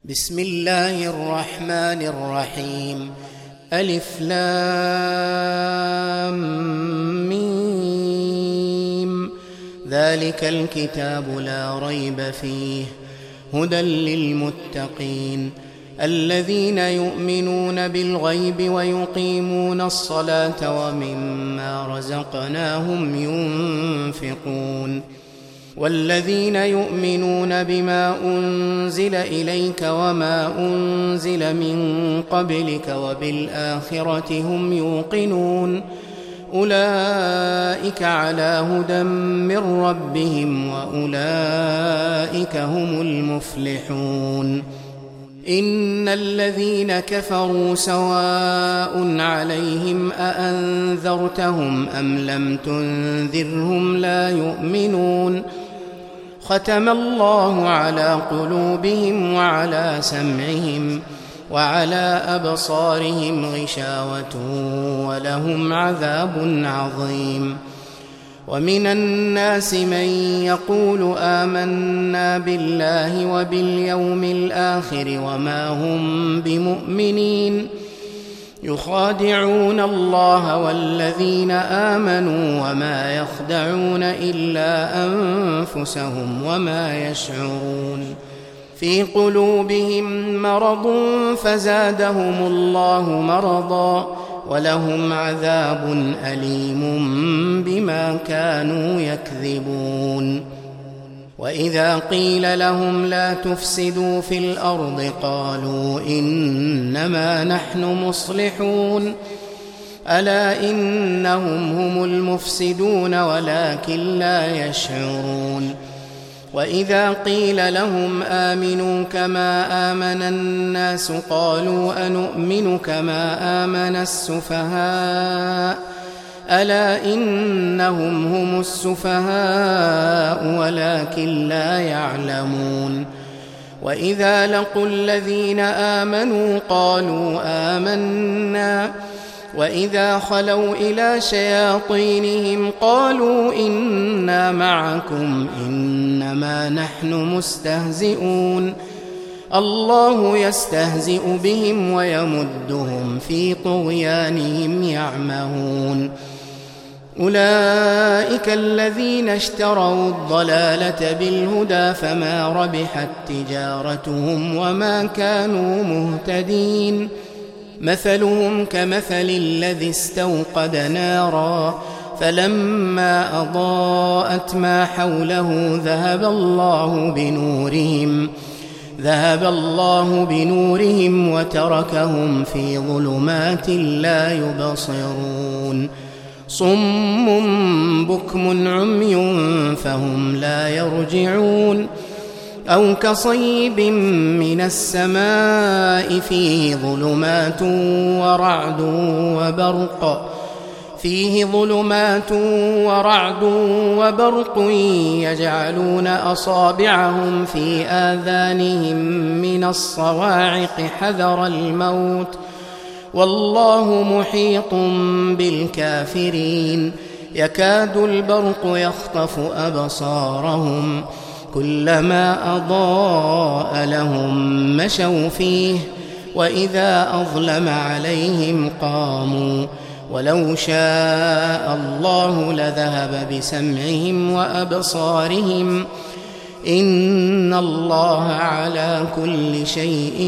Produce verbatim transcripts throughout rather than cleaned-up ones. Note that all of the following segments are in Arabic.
بسم الله الرحمن الرحيم. ألف لام ميم. ذلك الكتاب لا ريب فيه هدى للمتقين الذين يؤمنون بالغيب ويقيمون الصلاة ومما رزقناهم ينفقون والذين يؤمنون بما أنزل إليك وما أنزل من قبلك وبالآخرة هم يوقنون أولئك على هدى من ربهم وأولئك هم المفلحون. إن الذين كفروا سواء عليهم أأنذرتهم أم لم تنذرهم لا يؤمنون. ختم الله على قلوبهم وعلى سمعهم وعلى أبصارهم غشاوة ولهم عذاب عظيم. ومن الناس من يقول آمنا بالله وباليوم الآخر وما هم بمؤمنين يخادعون الله والذين آمنوا وما يخدعون إلا أنفسهم وما يشعرون. في قلوبهم مرض فزادهم الله مرضا ولهم عذاب أليم بما كانوا يكذبون. وإذا قيل لهم لا تفسدوا في الأرض قالوا إنما نحن مصلحون ألا إنهم هم المفسدون ولكن لا يشعرون. وإذا قيل لهم آمنوا كما آمن الناس قالوا أنؤمن كما آمن السفهاء ألا إنهم هم السفهاء ولكن لا يعلمون. وإذا لقوا الذين آمنوا قالوا آمنا وإذا خلوا إلى شياطينهم قالوا إنا معكم إنما نحن مستهزئون الله يستهزئ بهم ويمدهم في طغيانهم يعمهون. أولئك الذين اشتروا الضلالة بالهدى فما ربحت تجارتهم وما كانوا مهتدين. مثلهم كمثل الذي استوقد نارا فلما أضاءت ما حوله ذهب الله بنورهم ذهب الله بنورهم وتركهم في ظلمات لا يبصرون. صم بكم عمي فهم لا يرجعون. أو كصيب من السماء فيه ظلمات ورعد وبرق فيه ظلمات ورعد وبرق يجعلون أصابعهم في آذانهم من الصواعق حذر الموت والله محيط بالكافرين. يكاد البرق يخطف أبصارهم كلما أضاء لهم مشوا فيه وإذا أظلم عليهم قاموا ولو شاء الله لذهب بسمعهم وأبصارهم إن الله على كل شيء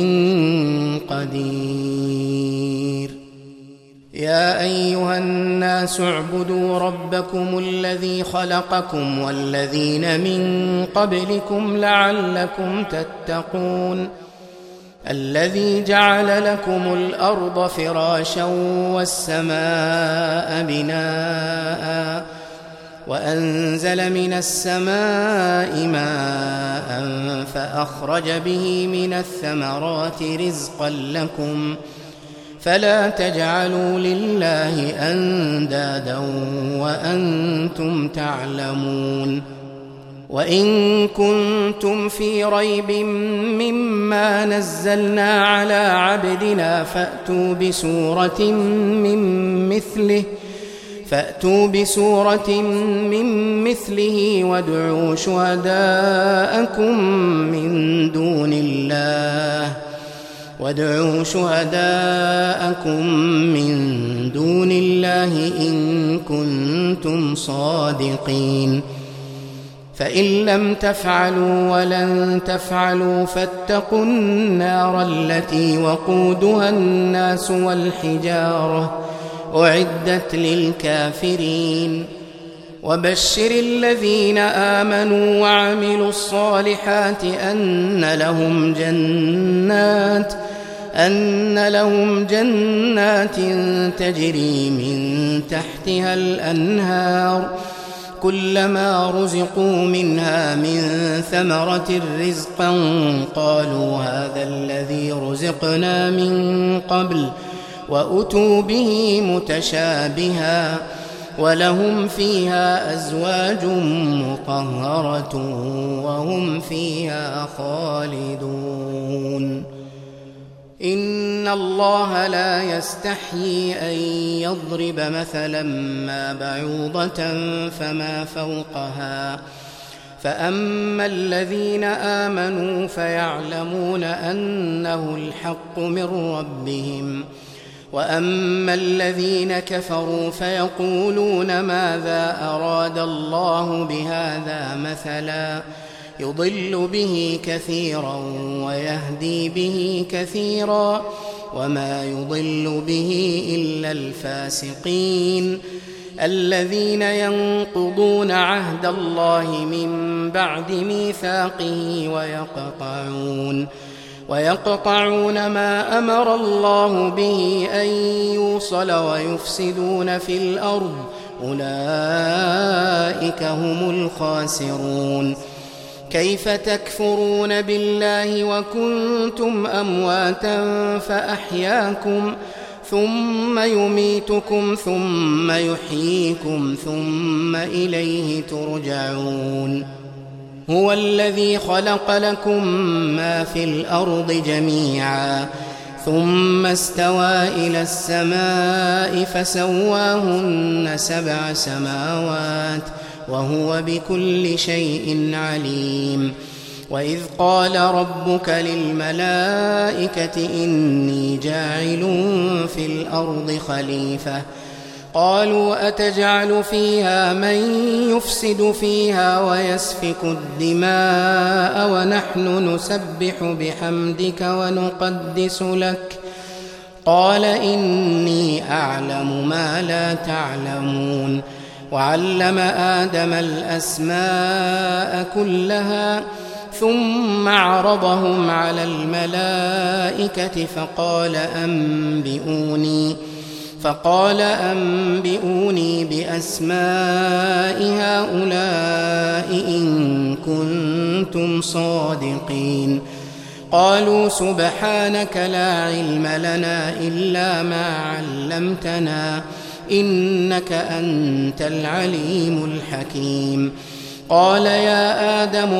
قدير. يا أيها الناس اعبدوا ربكم الذي خلقكم والذين من قبلكم لعلكم تتقون. الذي جعل لكم الأرض فراشا والسماء بناء وأنزل من السماء ماء فأخرج به من الثمرات رزقا لكم فلا تجعلوا لله أندادا وأنتم تعلمون. وإن كنتم في ريب مما نزلنا على عبدنا فأتوا بسورة من مثله فأتوا بسورة من مثله وادعوا شهداءكم من دون الله وادعوا شهداءكم من دون الله إن كنتم صادقين فإن لم تفعلوا ولن تفعلوا فاتقوا النار التي وقودها الناس والحجارة أعدت للكافرين وبشر الذين آمنوا وعملوا الصالحات أن لهم جنات أن لهم جنات تجري من تحتها الأنهار كلما رزقوا منها من ثمرة رزقا قالوا هذا الذي رزقنا من قبل وأتوا به متشابها ولهم فيها أزواج مطهرة وهم فيها خالدون إن الله لا يستحيي أن يضرب مثلا ما بعوضة فما فوقها فأما الذين آمنوا فيعلمون أنه الحق من ربهم وأما الذين كفروا فيقولون ماذا أراد الله بهذا مثلا يضل به كثيرا ويهدي به كثيرا وما يضل به إلا الفاسقين الذين ينقضون عهد الله من بعد ميثاقه ويقطعون ويقطعون ما أمر الله به أن يوصل ويفسدون في الأرض أولئك هم الخاسرون كيف تكفرون بالله وكنتم أمواتا فأحياكم ثم يميتكم ثم يحييكم ثم إليه ترجعون هو الذي خلق لكم ما في الأرض جميعا ثم استوى إلى السماء فسواهن سبع سماوات وهو بكل شيء عليم وإذ قال ربك للملائكة إني جاعل في الأرض خليفة قالوا أتجعل فيها من يفسد فيها ويسفك الدماء ونحن نسبح بحمدك ونقدس لك قال إني أعلم ما لا تعلمون وعلم آدم الأسماء كلها ثم عرضهم على الملائكة فقال أنبئوني فقال أنبئوني بأسماء هؤلاء إن كنتم صادقين قالوا سبحانك لا علم لنا إلا ما علمتنا إنك أنت العليم الحكيم قال يا آدم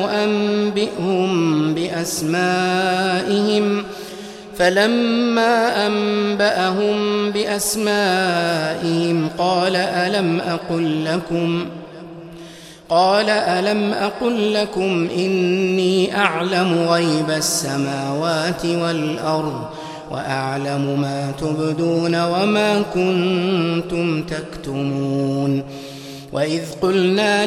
أنبئهم بأسمائهم فلما أنبأهم بأسمائهم قال ألم أقل لكم قال ألم أقل لكم إني أعلم غيب السماوات والأرض وأعلم ما تبدون وما كنتم تكتمون وإذ قلنا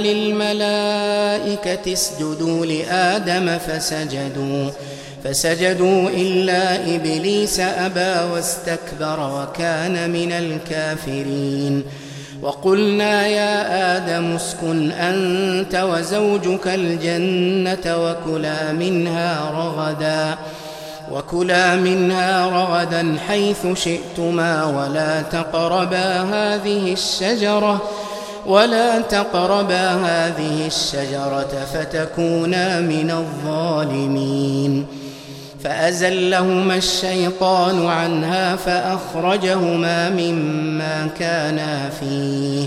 للملائكة اسجدوا لآدم فسجدوا فسجدوا إلا إبليس أبى واستكبر وكان من الكافرين وقلنا يا آدم اسكن أنت وزوجك الجنة وكلا منها رغدا وكلا منها رغدا حيث شئتما ولا تقربا هذه الشجرة ولا تقربا هذه الشجرة فتكونا من الظالمين فأزلهما الشيطان عنها فأخرجهما مما كانا فيه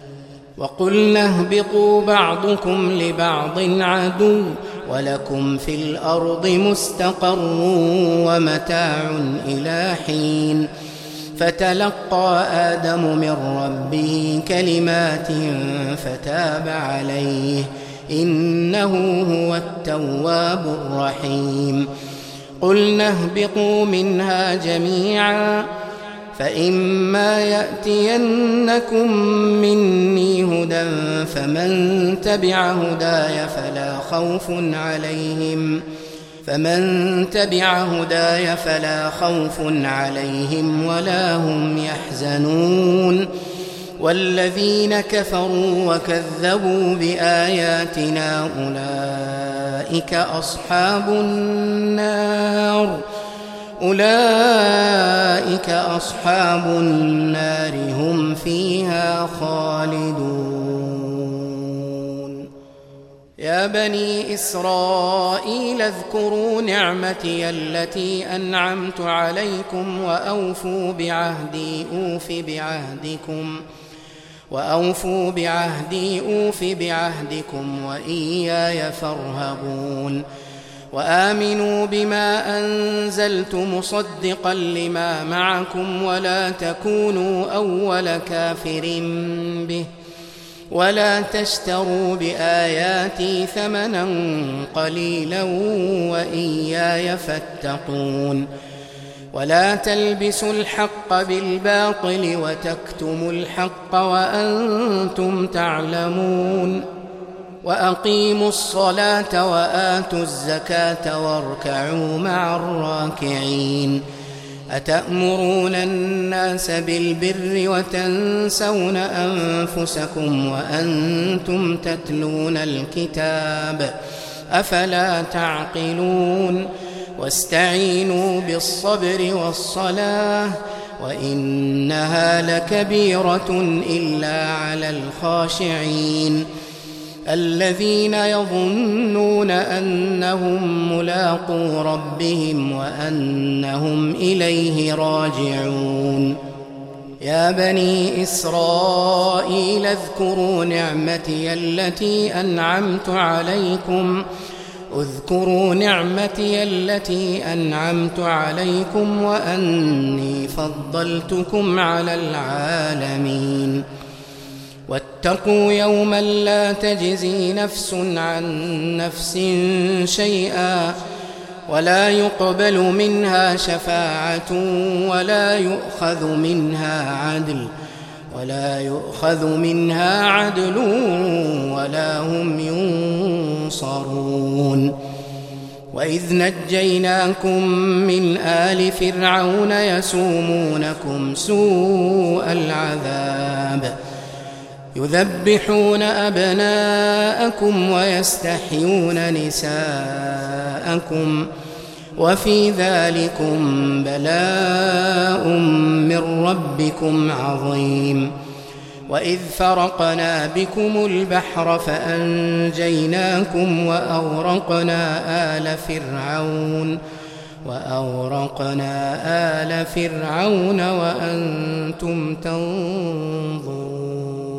وقلنا اهبطوا بعضكم لبعض عدو ولكم في الأرض مستقر ومتاع إلى حين فتلقى آدم من ربه كلمات فتاب عليه إنه هو التواب الرحيم قلنا اهبطوا منها جميعا فإما يأتينكم مني هدى فمن تبع هداي فلا خوف عليهم فمن تبع هداي فلا خوف عليهم ولا هم يحزنون والذين كفروا وكذبوا بآياتنا أولئك أصحاب النار أولئك أصحاب النار هم فيها خالدون يا بني إسرائيل اذكروا نعمتي التي أنعمت عليكم وأوفوا بعهدي أوف بعهدكم وأوفوا بعهدي أوف بعهدكم وإياي فارهبون وآمنوا بما أنزلت مصدقا لما معكم ولا تكونوا أول كافر به ولا تشتروا بآياتي ثمنا قليلا وإياي فاتقون ولا تلبسوا الحق بالباطل وتكتموا الحق وأنتم تعلمون وأقيموا الصلاة وآتوا الزكاة واركعوا مع الراكعين أتأمرون الناس بالبر وتنسون أنفسكم وأنتم تتلون الكتاب أفلا تعقلون واستعينوا بالصبر والصلاة وإنها لكبيرة إلا على الخاشعين الذين يظنون أنهم ملاقو ربهم وأنهم إليه راجعون يا بني إسرائيل اذكروا نعمتي التي أنعمت عليكم اذكروا نعمتي التي أنعمت عليكم وأني فضلتكم على العالمين واتقوا يوما لا تجزي نفس عن نفس شيئا ولا يقبل منها شفاعة ولا يؤخذ منها عدل ولا يؤخذ منها عدل ولا هم ينصرون وإذ نجيناكم من آل فرعون يسومونكم سوء العذاب يذبحون أبناءكم ويستحيون نساءكم وفي ذلكم بلاء من ربكم عظيم وإذ فرقنا بكم البحر فأنجيناكم وأغرقنا آل فرعون وأغرقنا آل فرعون وأنتم تنظرون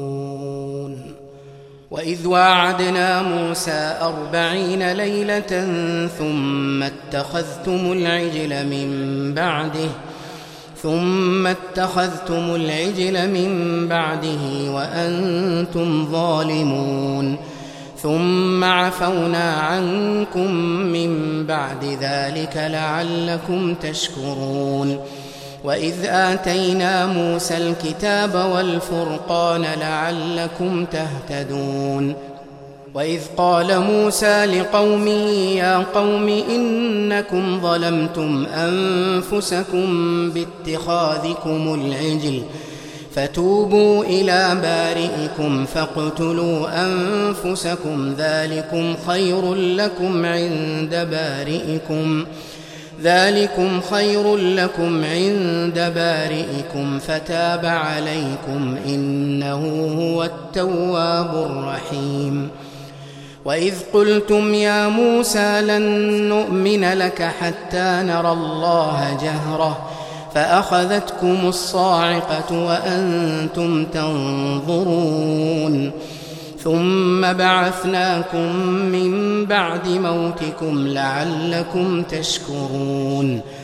وإذ واعدنا موسى أربعين ليلة ثم اتخذتم العجل من بعده ثم اتخذتم العجل من بعده وأنتم ظالمون ثم عفونا عنكم من بعد ذلك لعلكم تشكرون وإذ آتينا موسى الكتاب والفرقان لعلكم تهتدون وإذ قال موسى لقومه يا قوم إنكم ظلمتم أنفسكم باتخاذكم العجل فتوبوا إلى بارئكم فاقتلوا أنفسكم ذلكم خير لكم عند بارئكم ذلكم خير لكم عند بارئكم فتاب عليكم إنه هو التواب الرحيم وإذ قلتم يا موسى لن نؤمن لك حتى نرى الله جهرة فأخذتكم الصاعقة وأنتم تنظرون ثم بعثناكم من بعد موتكم لعلكم تشكرون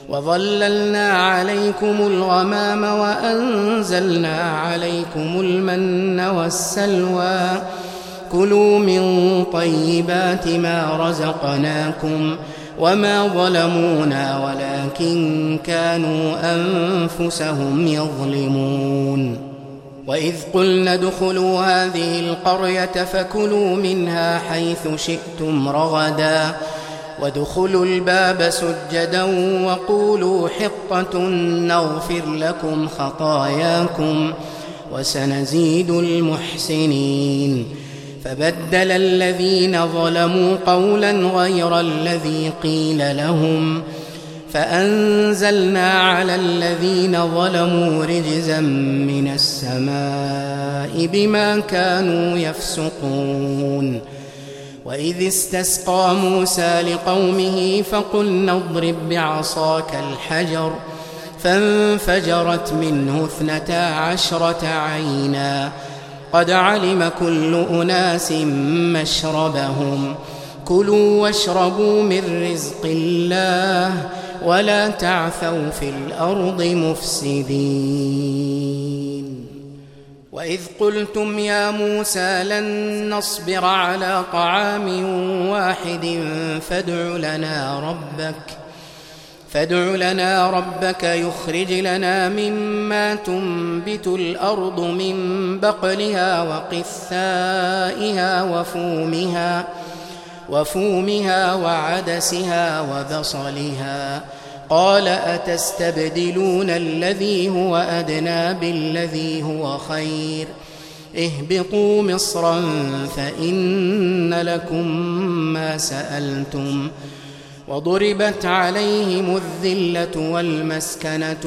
وظللنا عليكم الغمام وأنزلنا عليكم المن والسلوى كلوا من طيبات ما رزقناكم وما ظلمونا ولكن كانوا أنفسهم يظلمون وإذ قلنا ادخلوا هذه القرية فكلوا منها حيث شئتم رغدا وادخلوا الباب سجدا وقولوا حطة نغفر لكم خطاياكم وسنزيد المحسنين فبدل الذين ظلموا قولا غير الذي قيل لهم فأنزلنا على الذين ظلموا رجزا من السماء بما كانوا يفسقون وإذ استسقى موسى لقومه فقلنا اضرب بعصاك الحجر فانفجرت منه اثنتا عشرة عينا قد علم كل أناس مشربهم كلوا واشربوا من رزق الله ولا تعثوا في الأرض مفسدين وإذ قلتم يا موسى لن نصبر على طعام واحد فادع لنا ربك فادع لنا ربك يخرج لنا مما تنبت الأرض من بقلها وقثائها وفومها وفومها وعدسها وبصلها قال أتستبدلون الذي هو أدنى بالذي هو خير اهبطوا مصرا فإن لكم ما سألتم وضربت عليهم الذلة والمسكنة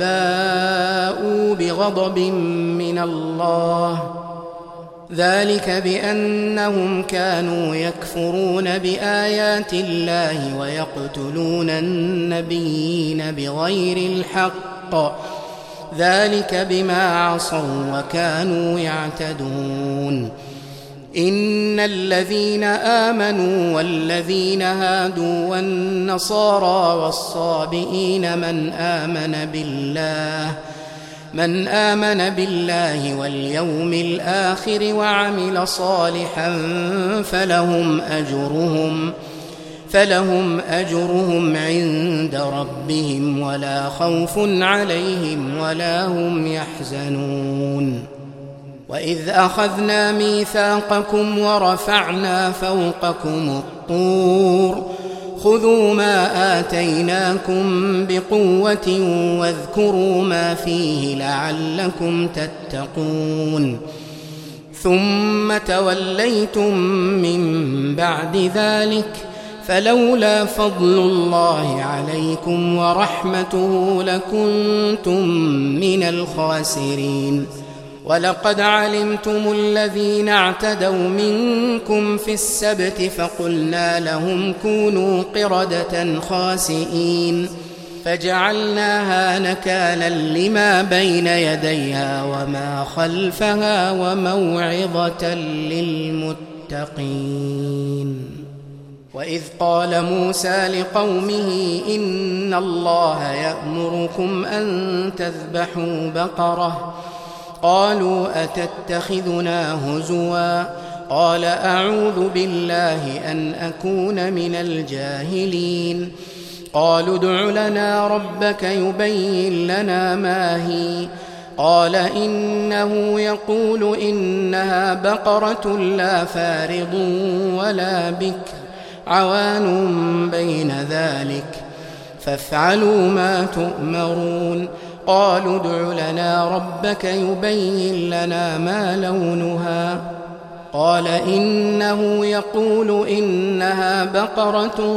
وباءوا بغضب من الله ذلك بأنهم كانوا يكفرون بآيات الله ويقتلون النبيين بغير الحق ذلك بما عصوا وكانوا يعتدون إن الذين آمنوا والذين هادوا والنصارى والصابئين من آمن بالله من آمن بالله واليوم الآخر وعمل صالحا فلهم أجرهم فلهم أجرهم عند ربهم ولا خوف عليهم ولا هم يحزنون وإذ أخذنا ميثاقكم ورفعنا فوقكم الطور خذوا ما آتيناكم بقوة واذكروا ما فيه لعلكم تتقون ثم توليتم من بعد ذلك فلولا فضل الله عليكم ورحمته لكنتم من الخاسرين ولقد علمتم الذين اعتدوا منكم في السبت فقلنا لهم كونوا قردة خاسئين فجعلناها نكالا لما بين يديها وما خلفها وموعظة للمتقين وإذ قال موسى لقومه إن الله يأمركم أن تذبحوا بقرة قالوا أتتخذنا هزوا قال أعوذ بالله أن أكون من الجاهلين قالوا ادع لنا ربك يبين لنا ما هي قال إنه يقول إنها بقرة لا فارض ولا بكر عوان بين ذلك فافعلوا ما تؤمرون قالوا ادع لنا ربك يبين لنا ما لونها قال إنه يقول إنها بقرة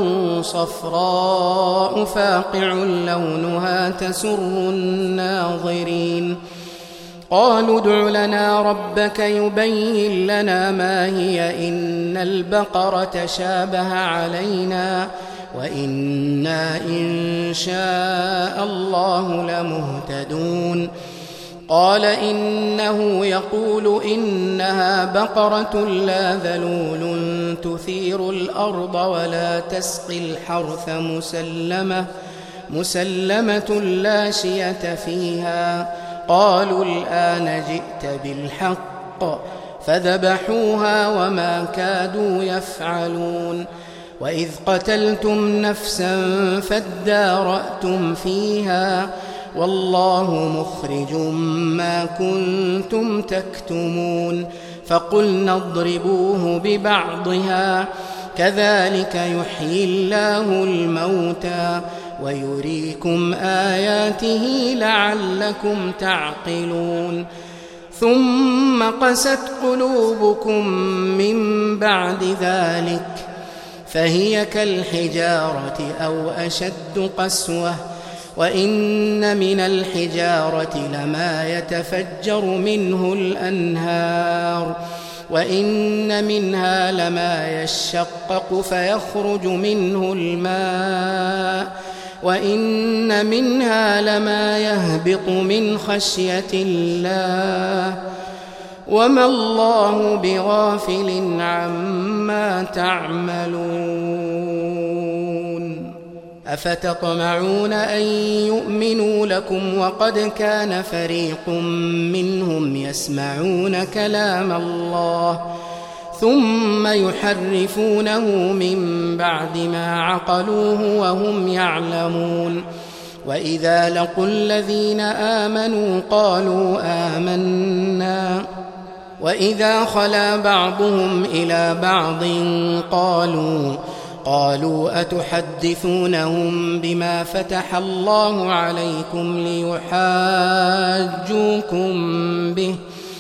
صفراء فاقع لونها تسر الناظرين قالوا ادع لنا ربك يبين لنا ما هي إن البقرة شابه علينا وإنا إن شاء الله لمهتدون قال إنه يقول إنها بقرة لا ذلول تثير الأرض ولا تسقي الحرث مسلمة مسلمة لا شية فيها. قالوا الآن جئت بالحق فذبحوها وما كادوا يفعلون. وإذ قتلتم نفسا فادارأتم فيها والله مخرج ما كنتم تكتمون. فقلنا اضربوه ببعضها كذلك يحيي الله الموتى ويريكم آياته لعلكم تعقلون. ثم قست قلوبكم من بعد ذلك فهي كالحجارة أو أشد قسوة. وإن من الحجارة لما يتفجر منه الأنهار وإن منها لما يشقق فيخرج منه الماء وإن منها لما يهبط من خشية الله وما الله بغافل عما تعملون. أفتطمعون أن يؤمنوا لكم وقد كان فريق منهم يسمعون كلام الله ثم يحرفونه من بعد ما عقلوه وهم يعلمون. وإذا لقوا الذين آمنوا قالوا آمنا وإذا خلا بعضهم إلى بعض قالوا قالوا أتحدثونهم بما فتح الله عليكم ليحاجوكم به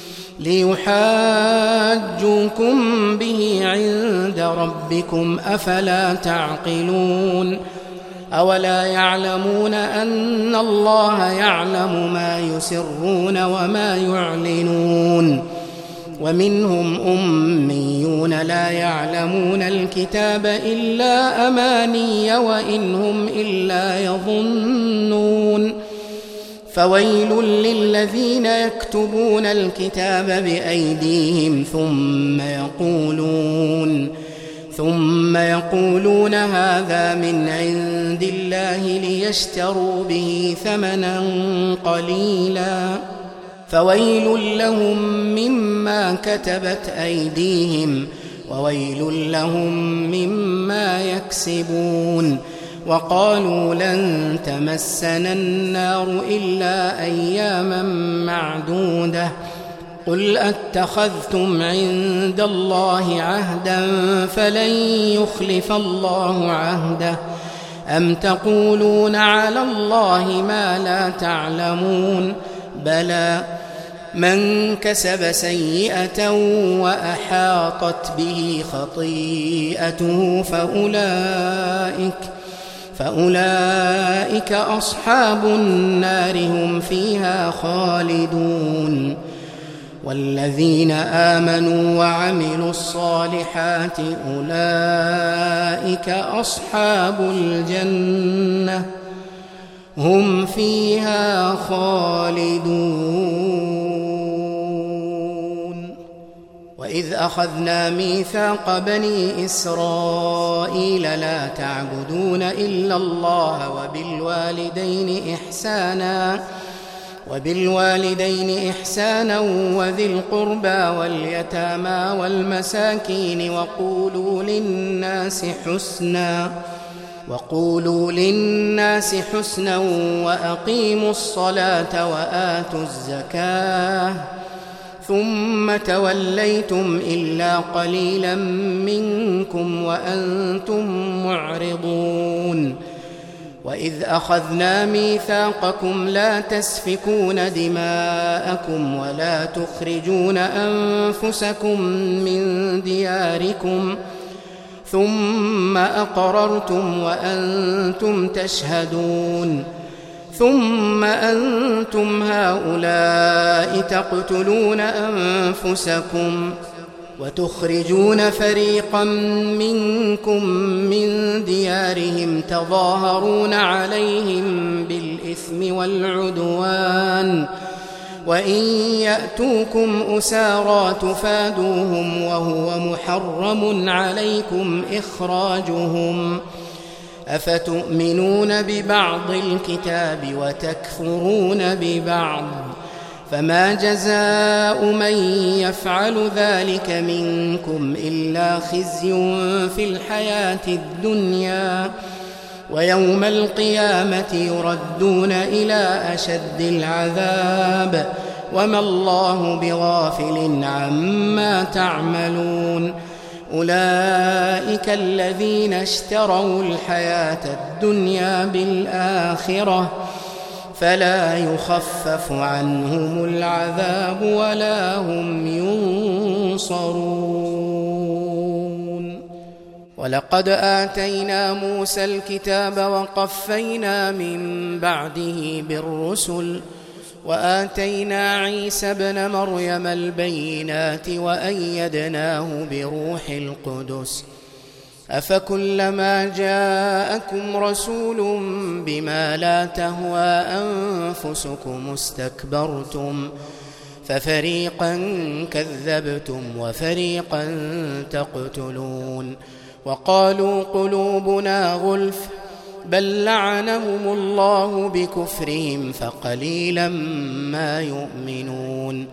ليحاجوكم به عند ربكم أفلا تعقلون. أولا يعلمون أن الله يعلم ما يسرون وما يعلنون. ومنهم أميون لا يعلمون الكتاب إلا أماني وإن هم إلا يظنون. فويل للذين يكتبون الكتاب بأيديهم ثم يقولون ثم يقولون هذا من عند الله ليشتروا به ثمنا قليلا فويل لهم مما كتبت أيديهم وويل لهم مما يكسبون. وقالوا لن تمسنا النار إلا أياما معدودة قل أتخذتم عند الله عهدا فلن يخلف الله عهده أم تقولون على الله ما لا تعلمون. بلى من كسب سيئة وأحاطت به خطيئته فأولئك فأولئك أصحاب النار هم فيها خالدون. والذين آمنوا وعملوا الصالحات أولئك أصحاب الجنة هم فيها خالدون. وإذ أخذنا ميثاق بني إسرائيل لا تعبدون إلا الله وبالوالدين إحسانا وبالوالدين إحسانا وذي القربى واليتامى والمساكين وقولوا للناس حسنا وقولوا للناس حسنا وأقيموا الصلاة وآتوا الزكاة ثم توليتم إلا قليلا منكم وأنتم معرضون. وإذ أخذنا ميثاقكم لا تسفكون دماءكم ولا تخرجون أنفسكم من دياركم ثم أقررتم وأنتم تشهدون ثم أنتم هؤلاء تقتلون أنفسكم وتخرجون فريقا منكم من ديارهم تظاهرون عليهم بالإثم والعدوان وإن يأتوكم أسارى تفادوهم وهو محرم عليكم إخراجهم أفتؤمنون ببعض الكتاب وتكفرون ببعض فما جزاء من يفعل ذلك منكم إلا خزي في الحياة الدنيا ويوم القيامة يردون إلى أشد العذاب وما الله بغافل عما تعملون أولئك الذين اشتروا الحياة الدنيا بالآخرة فلا يخفف عنهم العذاب ولا هم ينصرون ولقد آتينا موسى الكتاب وقفينا من بعده بالرسل وآتينا عيسى ابن مريم البينات وأيدناه بروح القدس أفكلما جاءكم رسول بما لا تهوى أنفسكم استكبرتم ففريقا كذبتم وفريقا تقتلون وقالوا قلوبنا غلف بل لعنهم الله بكفرهم فقليلا ما يؤمنون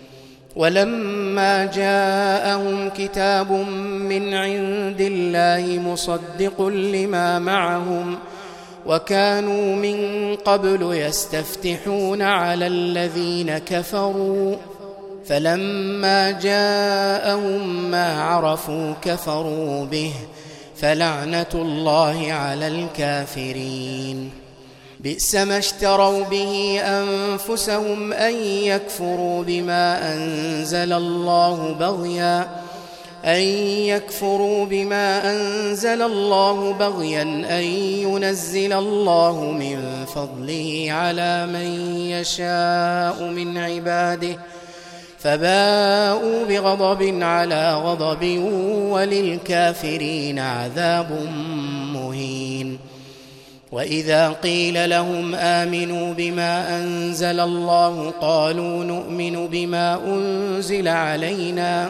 ولما جاءهم كتاب من عند الله مصدق لما معهم وكانوا من قبل يستفتحون على الذين كفروا فلما جاءهم ما عرفوا كفروا به فلعنة الله على الكافرين بئس ما اشتروا به أنفسهم أن يكفروا بما أنزل الله بغيا أن يكفروا بما أنزل الله بغيا أن ينزل الله من فضله على من يشاء من عباده فباءوا بغضب على غضب وللكافرين عذاب مهين وإذا قيل لهم آمنوا بما أنزل الله قالوا نؤمن بما أنزل علينا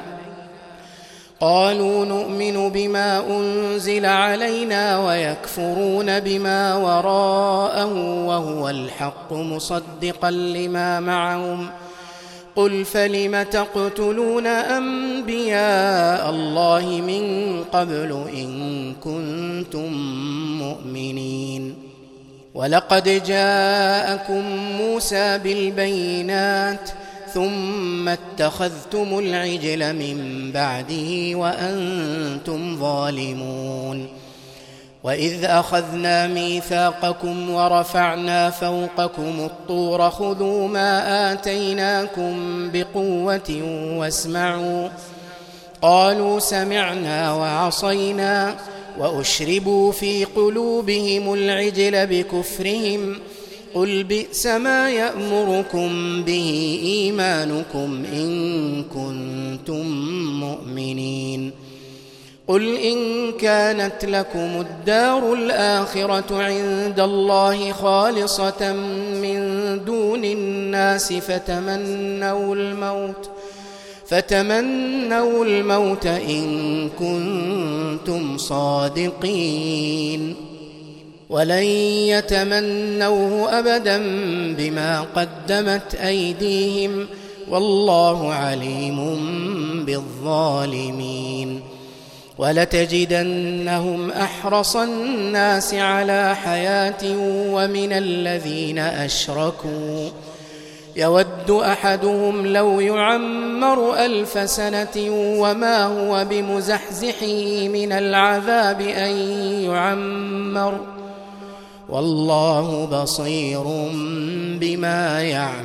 قالوا نؤمن بما أنزل علينا ويكفرون بما وراءه وهو الحق مصدقا لما معهم قل فلم تقتلون أنبياء الله من قبل إن كنتم مؤمنين ولقد جاءكم موسى بالبينات ثم اتخذتم العجل من بعده وأنتم ظالمون وإذ أخذنا ميثاقكم ورفعنا فوقكم الطور خذوا ما آتيناكم بقوة واسمعوا قالوا سمعنا وعصينا وأشربوا في قلوبهم العجل بكفرهم قل بئس ما يأمركم به إيمانكم إن كنتم مؤمنين قل إن كانت لكم الدار الآخرة عند الله خالصة من دون الناس فتمنوا الموت فتمنوا الموت إن كنتم صادقين ولن يتمنوه أبدا بما قدمت أيديهم والله عليم بالظالمين ولتجدنهم أحرص الناس على حياة ومن الذين أشركوا يود أحدهم لو يعمر ألف سنة وما هو بمزحزحه من العذاب أن يعمر والله بصير بما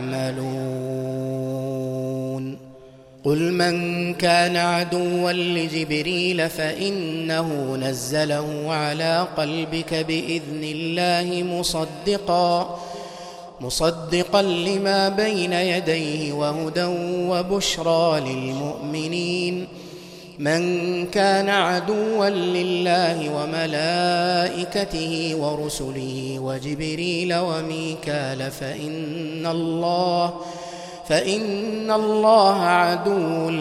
يعملون قل من كان عدوا لجبريل فإنه نزله على قلبك بإذن الله مصدقا مصدقا لما بين يديه وهدى وبشرى للمؤمنين من كان عدوا لله وملائكته ورسله وجبريل وميكال فإن الله فإن الله عدو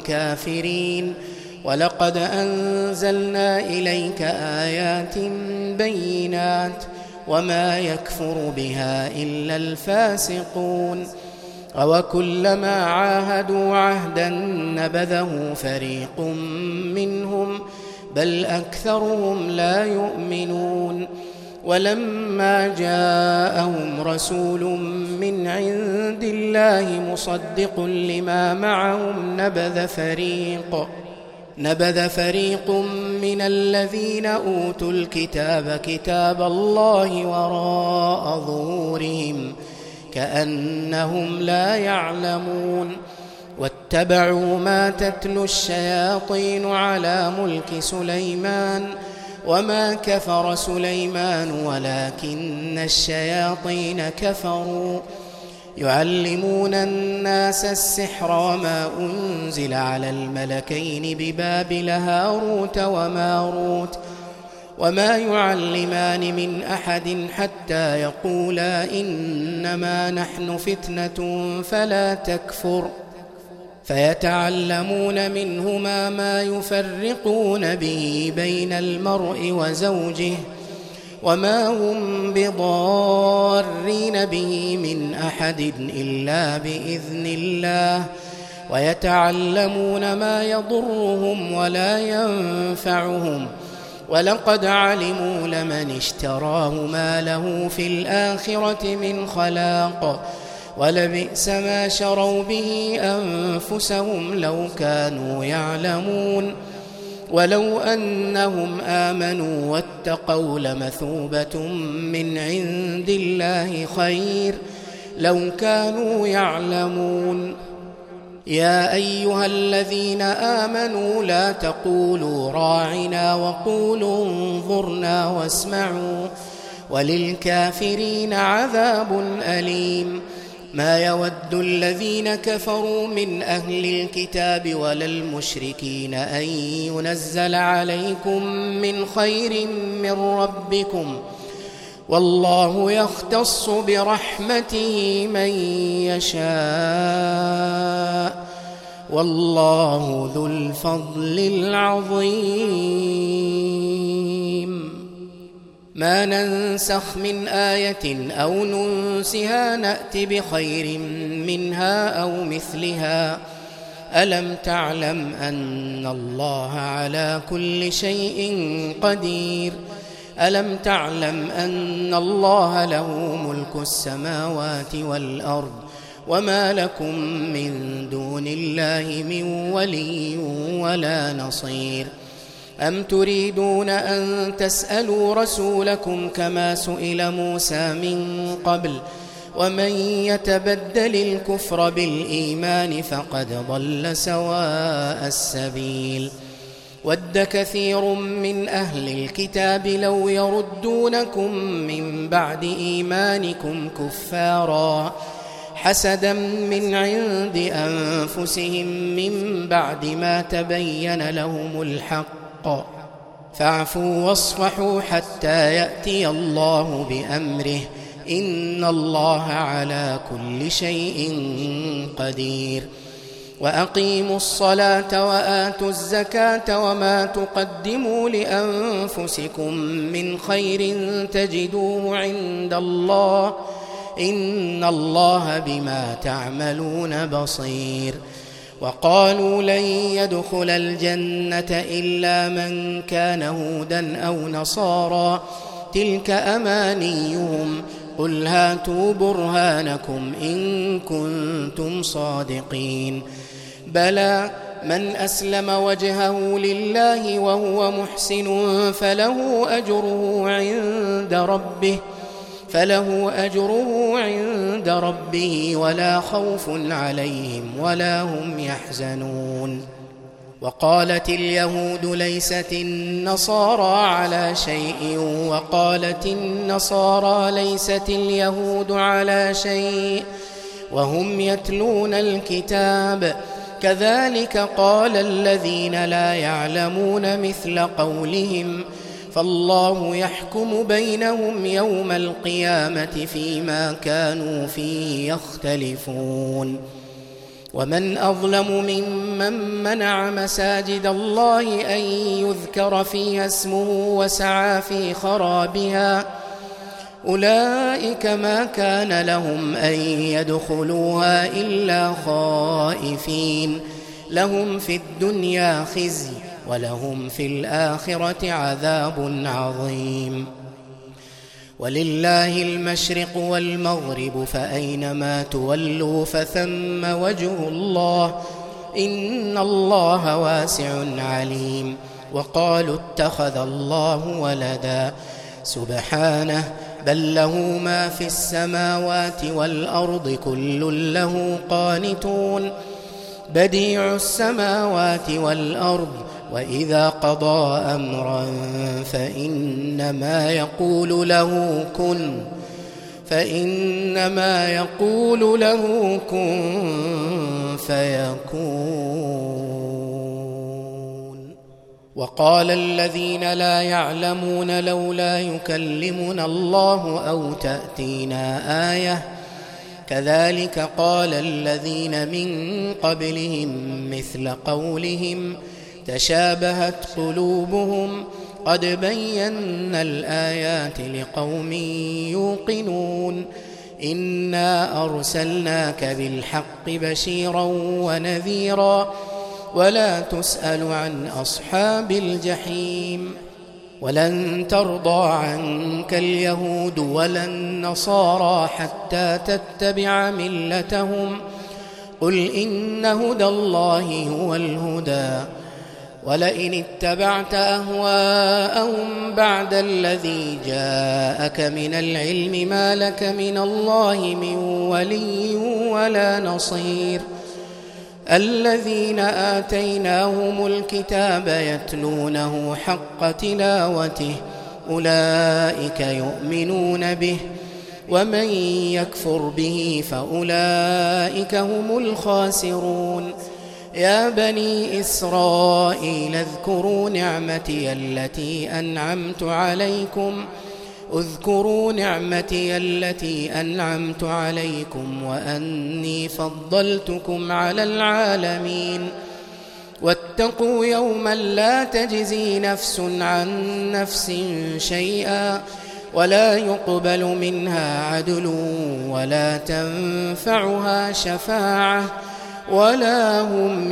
للكافرين ولقد أنزلنا إليك آيات بينات وما يكفر بها إلا الفاسقون وكلما عاهدوا عهدا نبذه فريق منهم بل أكثرهم لا يؤمنون ولما جاءهم رسول من عند الله مصدق لما معهم نبذ فريق نبذ فريق من الذين أوتوا الكتاب كتاب الله وراء ظهورهم كأنهم لا يعلمون واتبعوا ما تتلو الشياطين على ملك سليمان وما كفر سليمان ولكن الشياطين كفروا يعلمون الناس السحر وما أنزل على الملكين ببابل هاروت وماروت وما يعلمان من أحد حتى يقولا إنما نحن فتنة فلا تكفر فيتعلمون منهما ما يفرقون به بين المرء وزوجه وما هم بضارين به من أحد إلا بإذن الله ويتعلمون ما يضرهم ولا ينفعهم ولقد علموا لمن اشتراه ما له في الآخرة من خلاق ولبئس ما شروا به أنفسهم لو كانوا يعلمون ولو أنهم آمنوا واتقوا لمثوبة من عند الله خير لو كانوا يعلمون يا أيها الذين آمنوا لا تقولوا راعنا وقولوا انظرنا واسمعوا وللكافرين عذاب أليم ما يود الذين كفروا من أهل الكتاب ولا المشركين أن ينزل عليكم من خير من ربكم والله يختص برحمته من يشاء والله ذو الفضل العظيم ما ننسخ من آية أو ننسها نأت بخير منها أو مثلها ألم تعلم أن الله على كل شيء قدير ألم تعلم أن الله له ملك السماوات والأرض وما لكم من دون الله من ولي ولا نصير أم تريدون أن تسألوا رسولكم كما سئل موسى من قبل ومن يتبدل الكفر بالإيمان فقد ضل سواء السبيل ود كثير من أهل الكتاب لو يردونكم من بعد إيمانكم كفارا حسدا من عند أنفسهم من بعد ما تبين لهم الحق فاعفوا واصفحوا حتى يأتي الله بأمره إن الله على كل شيء قدير وأقيموا الصلاة وآتوا الزكاة وما تقدموا لأنفسكم من خير تجدوه عند الله إن الله بما تعملون بصير وقالوا لن يدخل الجنة إلا من كان هودا أو نصارى تلك أمانيهم قل هاتوا برهانكم إن كنتم صادقين بلى من أسلم وجهه لله وهو محسن فله أجره عند ربه فله أجره عند ربه ولا خوف عليهم ولا هم يحزنون وقالت اليهود ليست النصارى على شيء وقالت النصارى ليست اليهود على شيء وهم يتلون الكتاب كذلك قال الذين لا يعلمون مثل قولهم فالله يحكم بينهم يوم القيامة فيما كانوا فيه يختلفون ومن أظلم ممن منع مساجد الله أن يذكر فيها اسمه وسعى في خرابها أولئك ما كان لهم أن يدخلوها إلا خائفين لهم في الدنيا خزي ولهم في الآخرة عذاب عظيم ولله المشرق والمغرب فأينما تولوا فثم وجه الله إن الله واسع عليم وقالوا اتخذ الله ولدا سبحانه بل له ما في السماوات والأرض كل له قانتون بديع السماوات والأرض وإذا قضى أمرا فإنما يقول له كن فإنما يقول له كن فيكون. وقال الذين لا يعلمون لولا يكلمنا الله أو تأتينا آية كذلك قال الذين من قبلهم مثل قولهم تشابهت قلوبهم قد بينا الآيات لقوم يوقنون إنا أرسلناك بالحق بشيرا ونذيرا ولا تسأل عن أصحاب الجحيم ولن ترضى عنك اليهود ولا النصارى حتى تتبع ملتهم قل إن هدى الله هو الهدى ولئن اتبعت أهواءهم بعد الذي جاءك من العلم ما لك من الله من ولي ولا نصير الذين آتيناهم الكتاب يتلونه حق تلاوته أولئك يؤمنون به ومن يكفر به فأولئك هم الخاسرون يا بني إسرائيل اذكروا نعمتي التي أنعمت عليكم اذكروا نعمتي التي أنعمت عليكم وأني فضلتكم على العالمين واتقوا يوما لا تجزي نفس عن نفس شيئا ولا يقبل منها عدل ولا تنفعها شفاعة ولا هم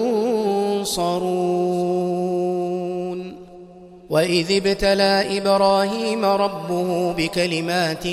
ينصرون وإذ ابتلى إبراهيم ربه بكلمات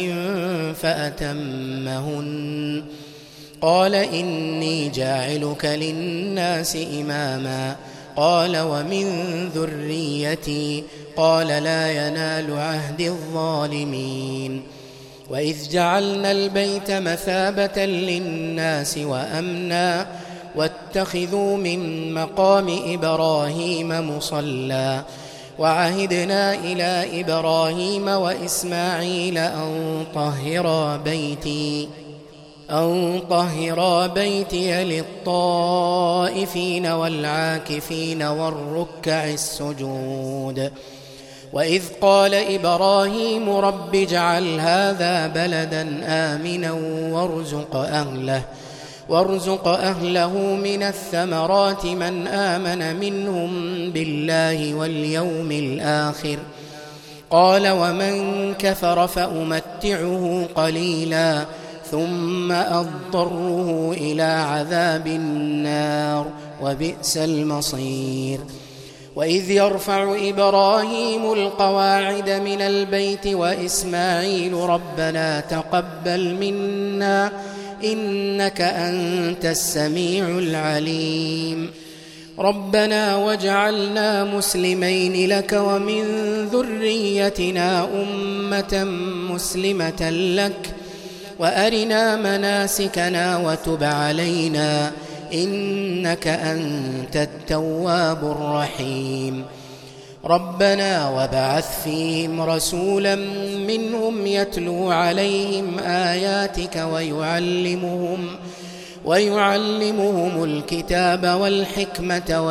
فأتمهن قال إني جاعلك للناس إماما قال ومن ذريتي قال لا ينال عهد الظالمين وإذ جعلنا البيت مثابة للناس وأمنا واتخذوا من مقام إبراهيم مصلى وعهدنا إلى إبراهيم وإسماعيل أن طهرا بيتي أن طهرا بيتي للطائفين والعاكفين والركع السجود وإذ قال إبراهيم رب اجعل هذا بلدا آمنا وارزق أهله وارزق أهله من الثمرات من آمن منهم بالله واليوم الآخر قال ومن كفر فأمتعه قليلا ثم أضطره إلى عذاب النار وبئس المصير وإذ يرفع إبراهيم القواعد من البيت وإسماعيل ربنا تقبل منا إنك أنت السميع العليم ربنا واجعلنا مسلمين لك ومن ذريتنا أمة مسلمة لك وأرنا مناسكنا وتب علينا إنك أنت التواب الرحيم ربنا وابعث فيهم رسولا منهم يتلو عليهم آياتك ويعلمهم ويعلمهم الكتاب والحكمة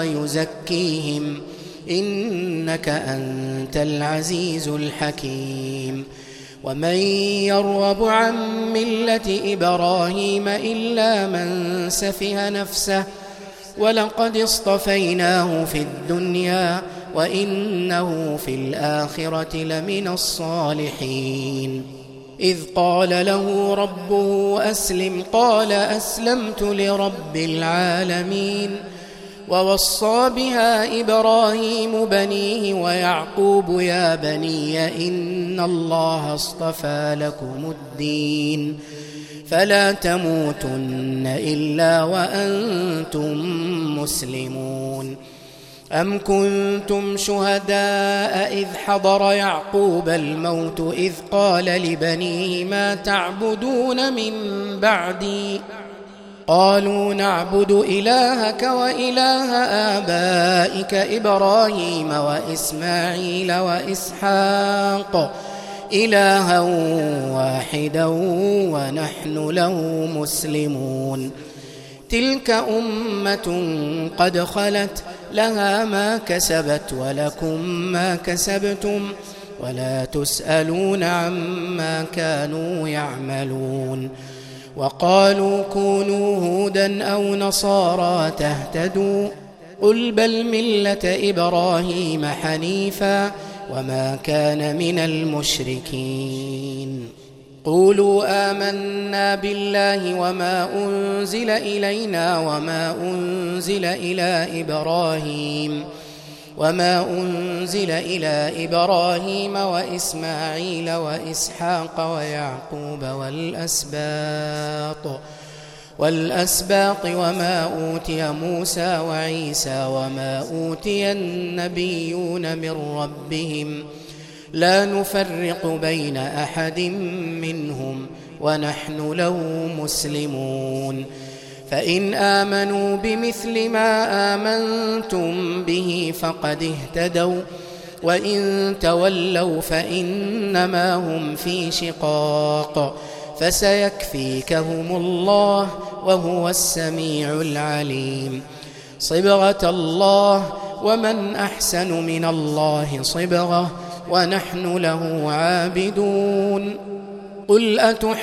ويزكيهم إنك أنت العزيز الحكيم ومن يرغب عن ملة إبراهيم إلا من سفه نفسه ولقد اصطفيناه في الدنيا وإنه في الآخرة لمن الصالحين إذ قال له ربه أسلم قال أسلمت لرب العالمين ووصى بها إبراهيم بنيه ويعقوب يا بني إن الله اصطفى لكم الدين فلا تموتن إلا وأنتم مسلمون أم كنتم شهداء إذ حضر يعقوب الموت إذ قال لبنيه ما تعبدون من بعدي قالوا نعبد إلهك وإله آبائك إبراهيم وإسماعيل وإسحاق إلها واحدا ونحن له مسلمون تلك أمة قد خلت لها ما كسبت ولكم ما كسبتم ولا تسألون عما كانوا يعملون وقالوا كونوا هودا أو نصارى تهتدوا قل بل ملة إبراهيم حنيفا وما كان من المشركين قولوا آمنا بالله وما أنزل إلينا وما أنزل إلى إبراهيم وما أنزل إلى إبراهيم وإسماعيل وإسحاق ويعقوب والأسباط والأسباط وما أوتي موسى وعيسى وما أوتي النبيون من ربهم لا نفرق بين أحد منهم ونحن له مسلمون فإن آمنوا بمثل ما آمنتم به فقد اهتدوا وإن تولوا فإنما هم في شقاق فسيكفيكهم الله وهو السميع العليم صبغة الله ومن أحسن من الله صبغة ونحن له عابدون قل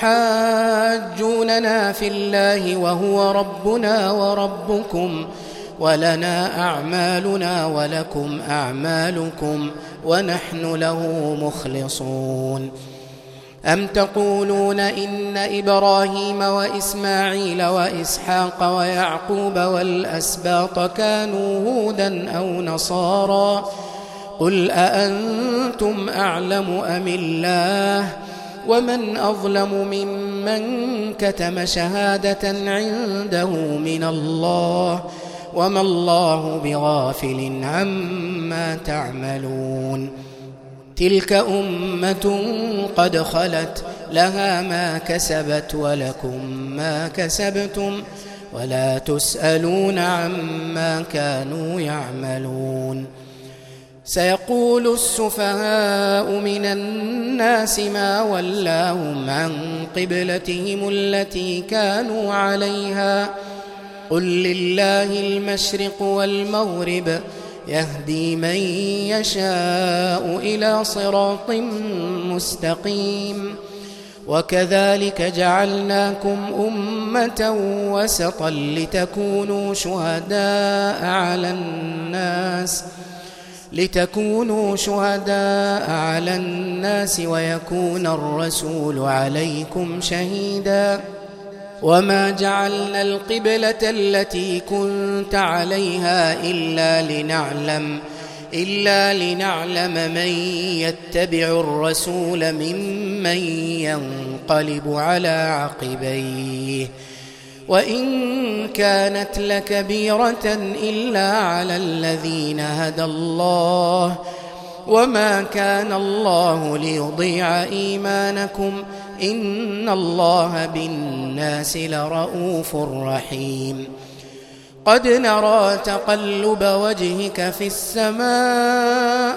أتحاجوننا في الله وهو ربنا وربكم ولنا أعمالنا ولكم أعمالكم ونحن له مخلصون أم تقولون إن إبراهيم وإسماعيل وإسحاق ويعقوب والأسباط كانوا هودا أو نصارى قل أأنتم أعلم أم الله ومن أظلم ممن كتم شهادة عنده من الله وما الله بغافل عما تعملون تلك أمة قد خلت لها ما كسبت ولكم ما كسبتم ولا تسألون عما كانوا يعملون سيقول السفهاء من الناس ما ولاهم عن قبلتهم التي كانوا عليها قل لله المشرق والمغرب يهدي من يشاء إلى صراط مستقيم وكذلك جعلناكم أمة وسطا لتكونوا شهداء على الناس لتكونوا شهداء على الناس ويكون الرسول عليكم شهيدا وما جعلنا القبلة التي كنت عليها إلا لنعلم إلا لنعلم من يتبع الرسول ممن ينقلب على عقبيه وإن كانت لكبيرة إلا على الذين هدى الله وما كان الله ليضيع إيمانكم إن الله بالناس لرؤوف رحيم قد نرى تقلب وجهك في السماء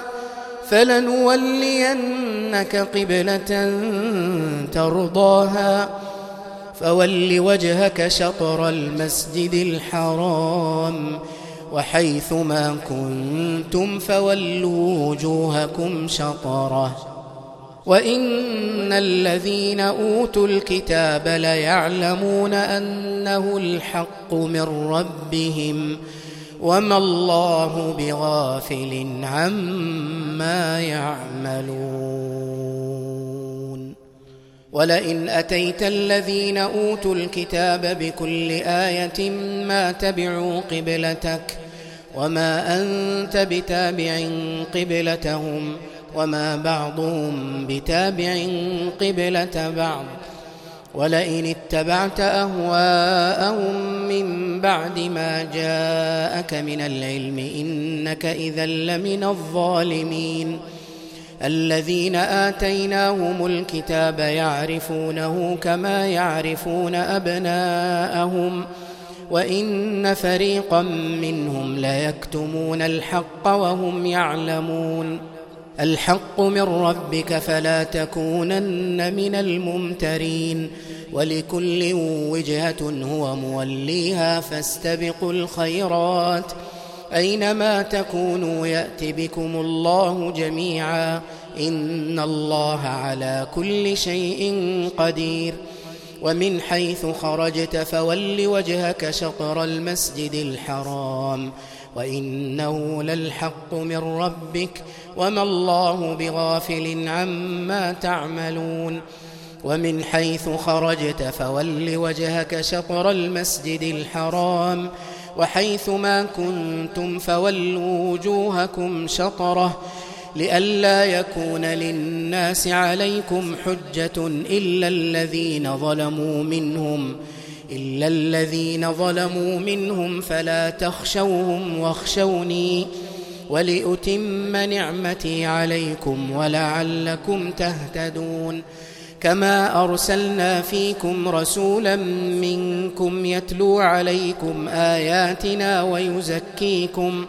فلنولينك قبلة ترضاها فول وجهك شطر المسجد الحرام وحيث ما كنتم فولوا وجوهكم شطره وإن الذين أوتوا الكتاب ليعلمون أنه الحق من ربهم وما الله بغافل عما يعملون. ولئن أتيت الذين أوتوا الكتاب بكل آية ما تبعوا قبلتك وما أنت بتابع قبلتهم وما بعضهم بتابع قبلة بعض ولئن اتبعت أهواءهم من بعد ما جاءك من العلم إنك إذا لمن الظالمين. الذين آتيناهم الكتاب يعرفونه كما يعرفون أبناءهم وإن فريقا منهم ليكتمون الحق وهم يعلمون. الحق من ربك فلا تكونن من الممترين. ولكل وجهة هو موليها فاستبقوا الخيرات أينما تكونوا يأت بكم الله جميعا إن الله على كل شيء قدير. ومن حيث خرجت فول وجهك شطر المسجد الحرام وإنه للحق من ربك وما الله بغافل عما تعملون. ومن حيث خرجت فول وجهك شطر المسجد الحرام وحيث ما كنتم فولوا وجوهكم شطره لئلا يكون للناس عليكم حجة إلا الذين ظلموا منهم إلا الذين ظلموا منهم فلا تخشوهم واخشوني ولأتم نعمتي عليكم ولعلكم تهتدون. كما أرسلنا فيكم رسولا منكم يتلو عليكم آياتنا ويزكيكم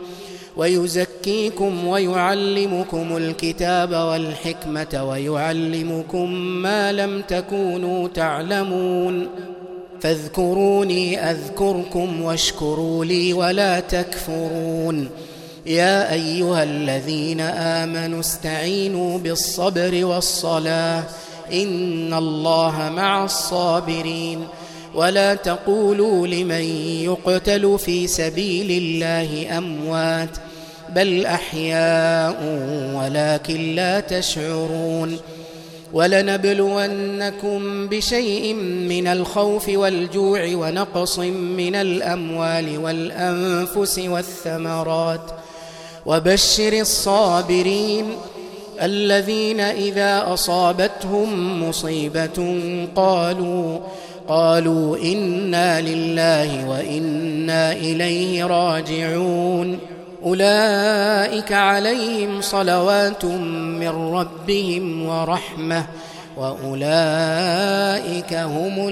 ويزكيكم ويعلمكم الكتاب والحكمة ويعلمكم ما لم تكونوا تعلمون. فاذكروني أذكركم واشكروا لي ولا تكفرون. يا أيها الذين آمنوا استعينوا بالصبر والصلاة إن الله مع الصابرين. ولا تقولوا لمن يقتل في سبيل الله أموات بل أحياء ولكن لا تشعرون. ولنبلونكم بشيء من الخوف والجوع ونقص من الأموال والأنفس والثمرات وبشر الصابرين الذين إذا أصابتهم مصيبة قالوا قالوا إنا لله وإنا إليه راجعون. أولئك عليهم صلوات من ربهم ورحمة وأولئك هم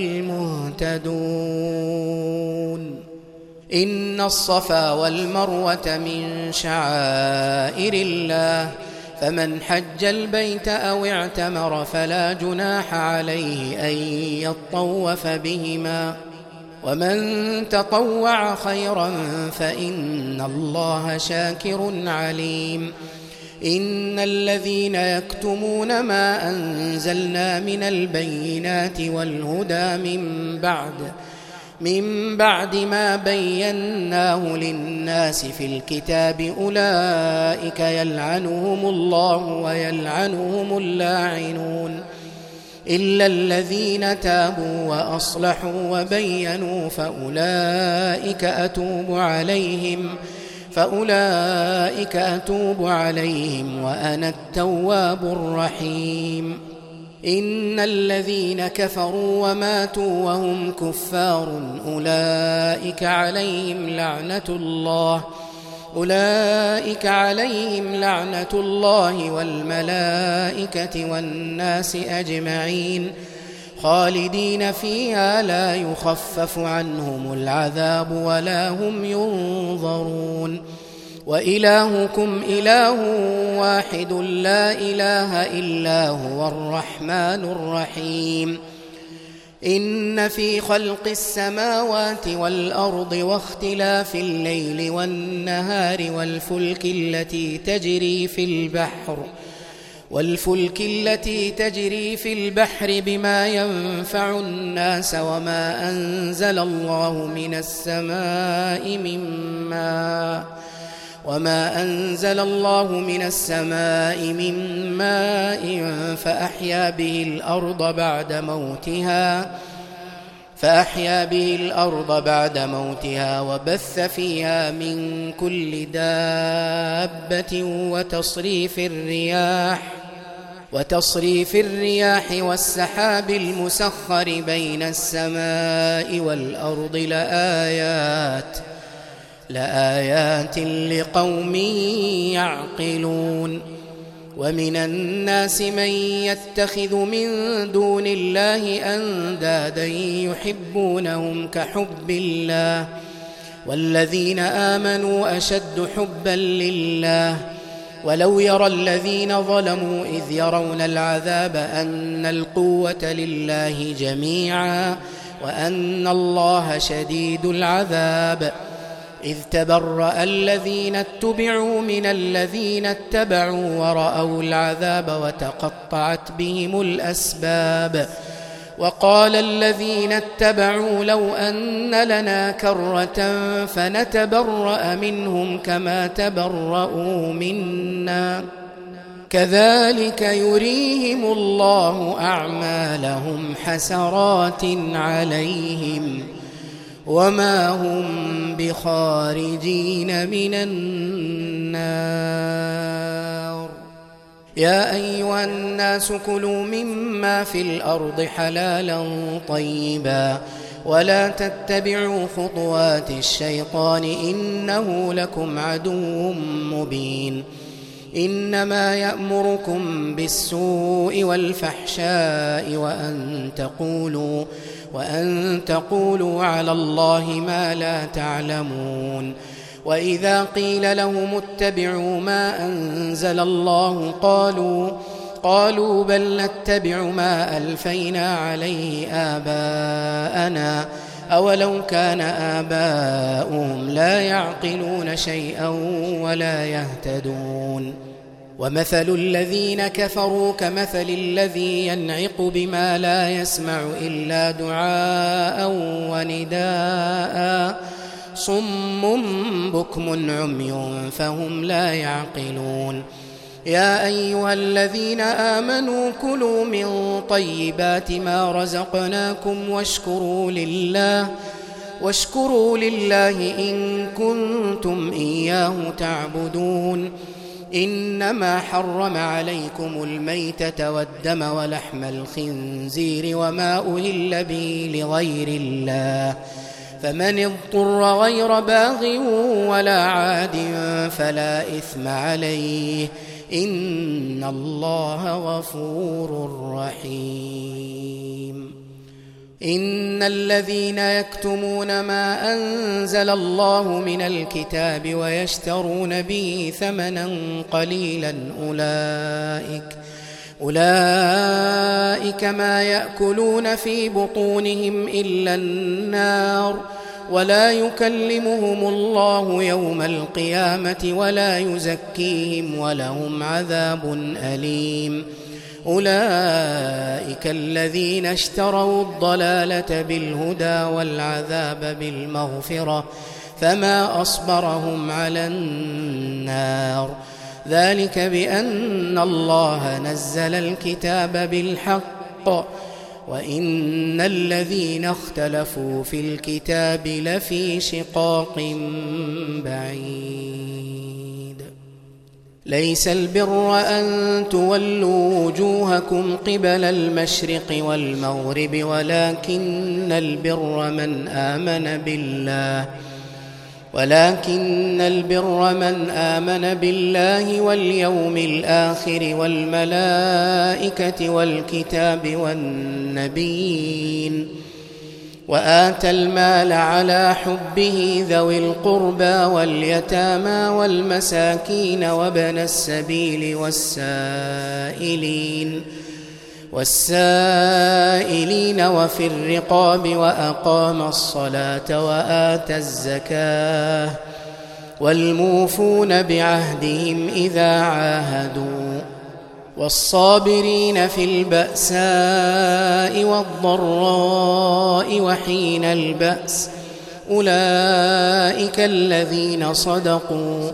المهتدون. إن الصفا والمروة من شعائر الله فمن حج البيت أو اعتمر فلا جناح عليه أن يطوف بهما ومن تطوع خيرا فإن الله شاكر عليم. إن الذين يكتمون ما أنزلنا من البينات والهدى من بعد من بعد ما بيناه للناس في الكتاب أولئك يلعنهم الله ويلعنهم اللاعنون إلا الذين تابوا وأصلحوا وبينوا فأولئك أتوب عليهم فأولئك أتوب عليهم وأنا التواب الرحيم. إن الذين كفروا وماتوا وهم كفار أولئك عليهم لعنة الله أولئك عليهم لعنة الله والملائكة والناس أجمعين خالدين فيها لا يخفف عنهم العذاب ولا هم ينظرون. وإلهكم إله واحد لا إله إلا هو الرحمن الرحيم. إن في خلق السماوات والأرض واختلاف الليل والنهار والفلك التي تجري في البحر والفلك التي تجري في البحر بما ينفع الناس وما أنزل الله من السماء من ماء وما أنزل الله من السماء من ماء فأحيا به الأرض بعد موتها فأحيا به الأرض بعد موتها وبث فيها من كل دابة وتصريف الرياح وتصريف الرياح والسحاب المسخر بين السماء والأرض لآيات لآيات لقوم يعقلون ومن الناس من يتخذ من دون الله أندادا يحبونهم كحب الله والذين آمنوا أشد حبا لله ولو يرى الذين ظلموا إذ يرون العذاب أن القوة لله جميعا وأن الله شديد العذاب إذ تبرأ الذين اتبعوا من الذين اتبعوا ورأوا العذاب وتقطعت بهم الأسباب وقال الذين اتبعوا لو أن لنا كرة فنتبرأ منهم كما تبرؤوا منا كذلك يريهم الله أعمالهم حسرات عليهم وما هم بخارجين من النار يا أيها الناس كلوا مما في الأرض حلالا طيبا ولا تتبعوا خطوات الشيطان إنه لكم عدو مبين إنما يأمركم بالسوء والفحشاء وأن تقولوا وأن تقولوا على الله ما لا تعلمون وإذا قيل لهم اتبعوا ما أنزل الله قالوا قالوا بل نتبع ما ألفينا عليه آباءنا أولو كان آباؤهم لا يعقلون شيئا ولا يهتدون ومثل الذين كفروا كمثل الذي ينعق بما لا يسمع إلا دعاء ونداء صم بكم عمي فهم لا يعقلون يا أيها الذين آمنوا كلوا من طيبات ما رزقناكم واشكروا لله واشكروا لله إن كنتم إياه تعبدون إنما حرم عليكم الميتة والدم ولحم الخنزير وما أهل به لغير الله فمن اضطر غير باغ ولا عاد فلا إثم عليه إن الله غفور رحيم إن الذين يكتمون ما أنزل الله من الكتاب ويشترون به ثمنا قليلا أولئك أولئك ما يأكلون في بطونهم إلا النار ولا يكلمهم الله يوم القيامة ولا يزكيهم ولهم عذاب أليم أولئك الذين اشتروا الضلالة بالهدى والعذاب بالمغفرة فما أصبرهم على النار ذلك بأن الله نزل الكتاب بالحق وإن الذين اختلفوا في الكتاب لفي شقاق بعيد ليس البر أن تولوا وجوهكم قبل المشرق والمغرب ولكن البر من آمن بالله ولكن البر من آمن بالله واليوم الآخر والملائكة والكتاب والنبيين وآتى المال على حبه ذوي القربى واليتامى والمساكين وابن السبيل والسائلين والسائلين وفي الرقاب وأقام الصلاة وآتى الزكاة والموفون بعهدهم إذا عاهدوا والصابرين في البأساء والضراء وحين البأس أولئك الذين صدقوا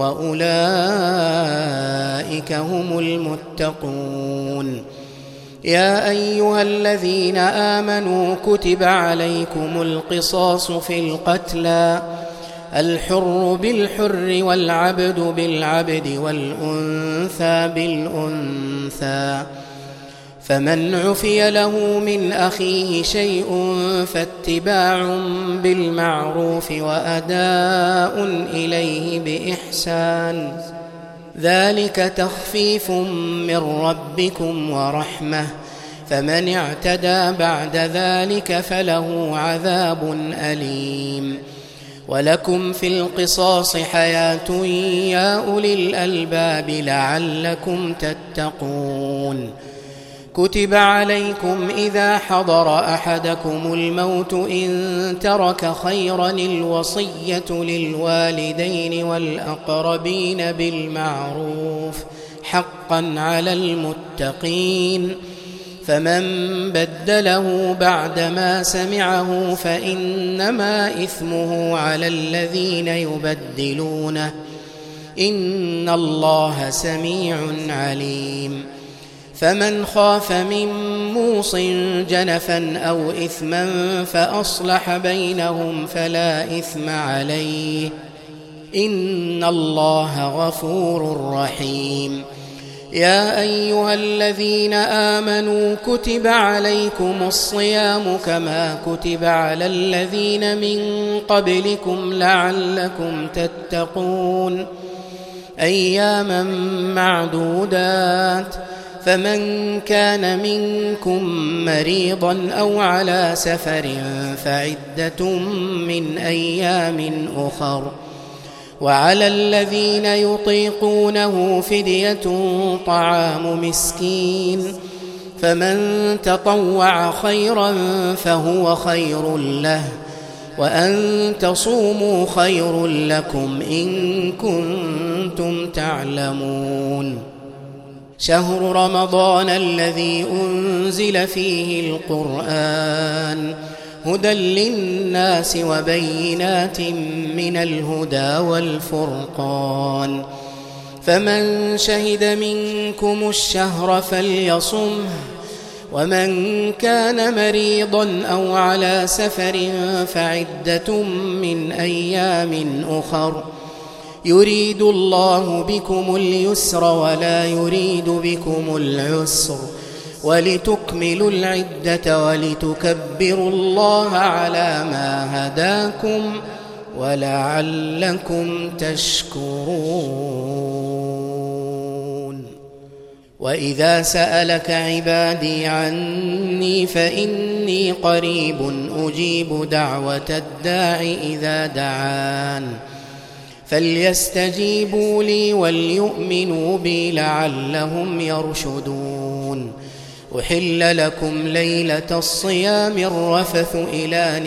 وأولئك هم المتقون. يا أيها الذين آمنوا كتب عليكم القصاص في القتلى الحر بالحر والعبد بالعبد والأنثى بالأنثى فمن عفي له من أخيه شيء فاتباع بالمعروف وأداء إليه بإحسان ذلك تخفيف من ربكم ورحمة فمن اعتدى بعد ذلك فله عذاب أليم. ولكم في القصاص حياة يا أولي الألباب لعلكم تتقون. كتب عليكم إذا حضر أحدكم الموت إن ترك خيرا الوصية للوالدين والأقربين بالمعروف حقا على المتقين فمن بدله بعدما سمعه فإنما إثمه على الذين يبدلونه إن الله سميع عليم. فمن خاف من موص جنفا أو إثما فأصلح بينهم فلا إثم عليه إن الله غفور رحيم. يا أيها الذين آمنوا كتب عليكم الصيام كما كتب على الذين من قبلكم لعلكم تتقون أياما معدودات فمن كان منكم مريضا أو على سفر فعدة من أيام أخر وعلى الذين يطيقونه فدية طعام مسكين فمن تطوع خيرا فهو خير له وأن تصوموا خير لكم إن كنتم تعلمون. شهر رمضان الذي أنزل فيه القرآن هدى للناس وبينات من الهدى والفرقان فمن شهد منكم الشهر فليصمه ومن كان مريضا أو على سفر فعدة من أيام أخر يريد الله بكم اليسر ولا يريد بكم العسر ولتكملوا العدة ولتكبروا الله على ما هداكم ولعلكم تشكرون. وإذا سألك عبادي عني فإني قريب أجيب دعوة الداع إذا دعان فليستجيبوا لي وليؤمنوا بي لعلهم يرشدون. أحل لكم ليلة الصيام الرفث إلى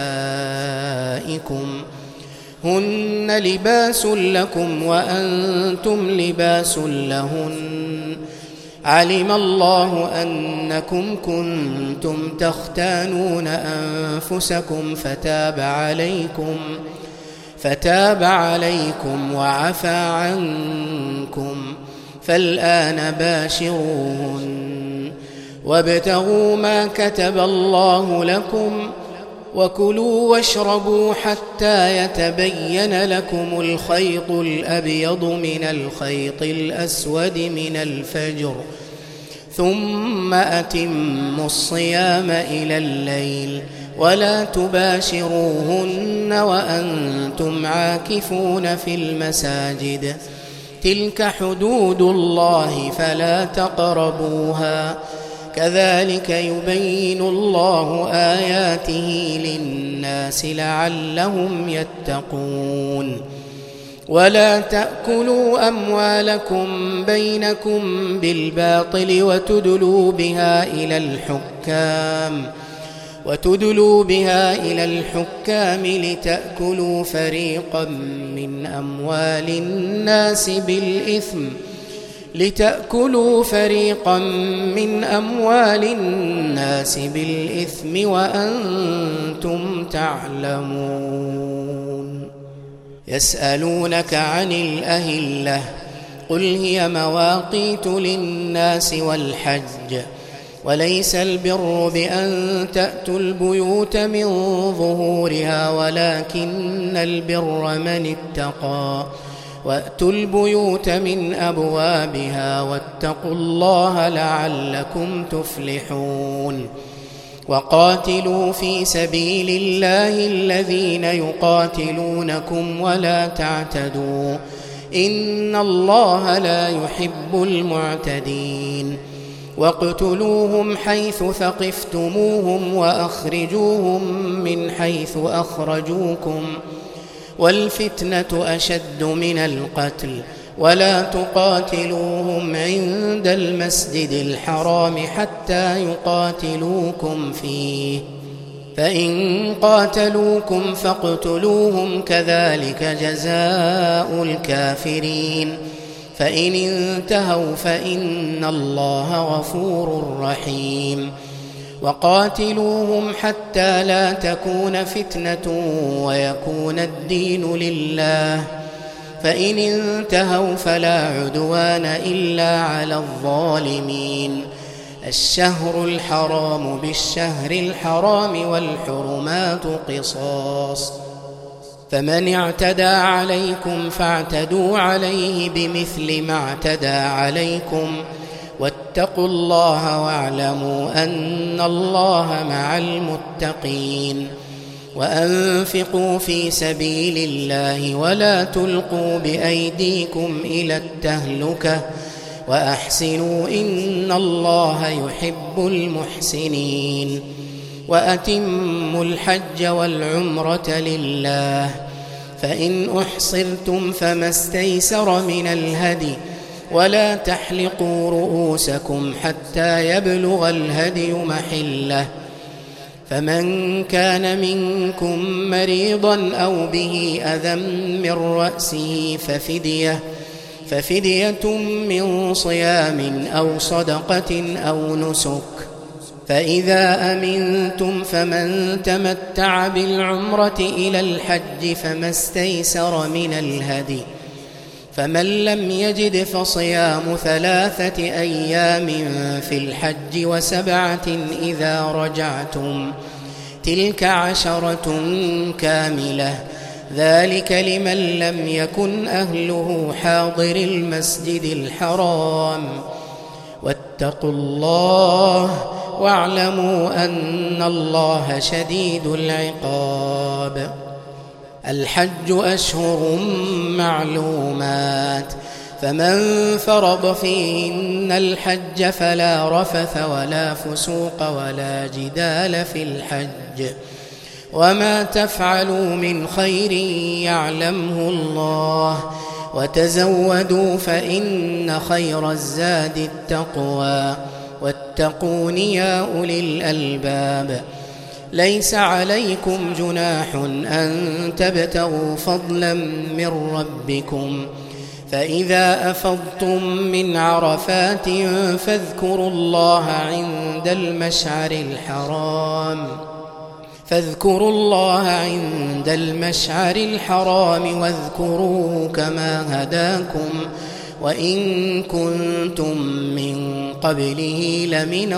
نسائكم هن لباس لكم وأنتم لباس لهن علم الله أنكم كنتم تختانون أنفسكم فتاب عليكم فتاب عليكم وعفى عنكم فالآن باشروهن وابتغوا ما كتب الله لكم وكلوا واشربوا حتى يتبين لكم الخيط الأبيض من الخيط الأسود من الفجر ثم أتموا الصيام إلى الليل ولا تباشروهن وأنتم عاكفون في المساجد تلك حدود الله فلا تقربوها كذلك يبين الله آياته للناس لعلهم يتقون. ولا تأكلوا أموالكم بينكم بالباطل وتدلوا بها إلى الحكام وتدلوا بها إلى الحكام لتأكلوا فريقا من أموال الناس بالإثم لتأكلوا فريقا من أموال الناس بالإثم وأنتم تعلمون. يسألونك عن الأهلة قل هي مواقيت للناس والحج وليس البر بأن تأتوا البيوت من ظهورها ولكن البر من اتقى وأتوا البيوت من أبوابها واتقوا الله لعلكم تفلحون. وقاتلوا في سبيل الله الذين يقاتلونكم ولا تعتدوا إن الله لا يحب المعتدين. واقتلوهم حيث ثقفتموهم وأخرجوهم من حيث أخرجوكم والفتنة أشد من القتل ولا تقاتلوهم عند المسجد الحرام حتى يقاتلوكم فيه فإن قاتلوكم فاقتلوهم كذلك جزاء الكافرين فإن انتهوا فإن الله غفور رحيم. وقاتلوهم حتى لا تكون فتنة ويكون الدين لله فإن انتهوا فلا عدوان إلا على الظالمين. الشهر الحرام بالشهر الحرام والحرمات قصاص فمن اعتدى عليكم فاعتدوا عليه بمثل ما اعتدى عليكم واتقوا الله واعلموا أن الله مع المتقين. وأنفقوا في سبيل الله ولا تلقوا بأيديكم إلى التهلكة وأحسنوا إن الله يحب المحسنين. وأتموا الحج والعمرة لله فإن أحصرتم فما استيسر من الهدي ولا تحلقوا رؤوسكم حتى يبلغ الهدي محله فمن كان منكم مريضا أو به أذى من رأسه ففدية ففدية من صيام أو صدقة أو نسك فإذا أمنتم فمن تمتع بالعمرة إلى الحج فما استيسر من الهدي فمن لم يجد فصيام ثلاثة أيام في الحج وسبعة إذا رجعتم تلك عشرة كاملة ذلك لمن لم يكن أهله حاضر المسجد الحرام. واتقوا الله واعلموا أن الله شديد العقاب. الحج أشهر معلومات فمن فرض فيهن الحج فلا رفث ولا فسوق ولا جدال في الحج وما تفعلوا من خير يعلمه الله وتزودوا فإن خير الزاد التقوى واتقون يا أولي الألباب. ليس عليكم جناح أن تبتغوا فضلا من ربكم فإذا أفضتم من عرفات فاذكروا الله عند المشعر الحرام فاذكروا الله عند المشعر الحرام واذكروه كما هداكم وإن كنتم من قبله لمن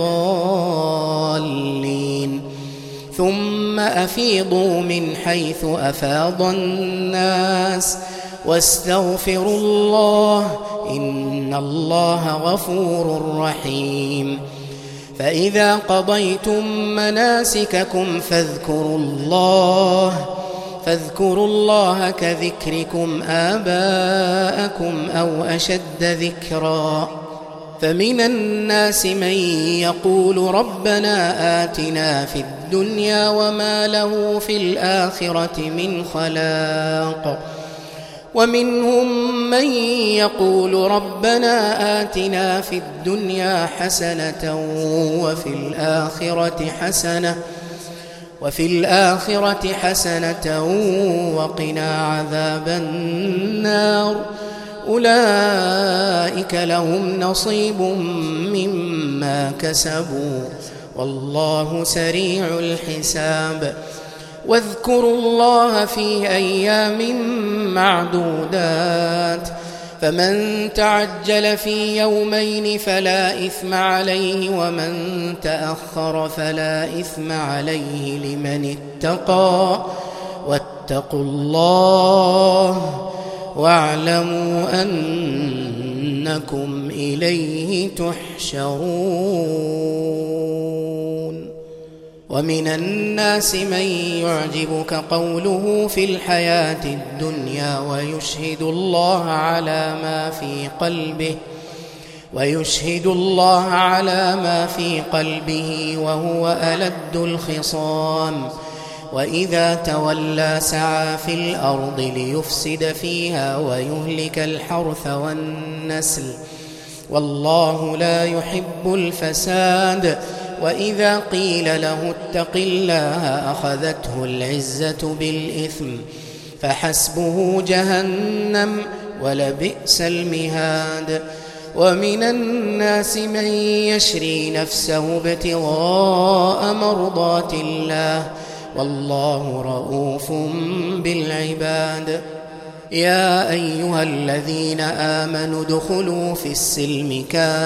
الضالين. ثم أفيضوا من حيث أفاض الناس واستغفروا الله إن الله غفور رحيم. فإذا قضيتم مناسككم فاذكروا الله فاذكروا الله كذكركم آباءكم أو أشد ذكرا فمن الناس من يقول ربنا آتنا في الدنيا وما له في الآخرة من خلاق ومنهم من يقول ربنا آتنا في الدنيا حسنة وفي الآخرة حسنة وفي الآخرة حسنة وقنا عذاب النار أولئك لهم نصيب مما كسبوا والله سريع الحساب. واذكروا الله في أيام معدودات، فمن تعجل في يومين فلا إثم عليه، ومن تأخر فلا إثم عليه لمن اتقى. واتقوا الله واعلموا أنكم إليه تحشرون. ومن الناس من يعجبك قوله في الحياة الدنيا ويشهد الله على ما في قلبه ويشهد الله على ما في قلبه وهو ألد الخصام، وإذا تولى سعى في الأرض ليفسد فيها ويهلك الحرث والنسل، والله لا يحب الفساد. وإذا قيل له اتق الله أخذته العزة بالإثم، فحسبه جهنم ولبئس المهاد. ومن الناس من يشري نفسه ابتغاء مرضات الله، والله رؤوف بالعباد. يا أيها الذين آمنوا ادخلوا في السلم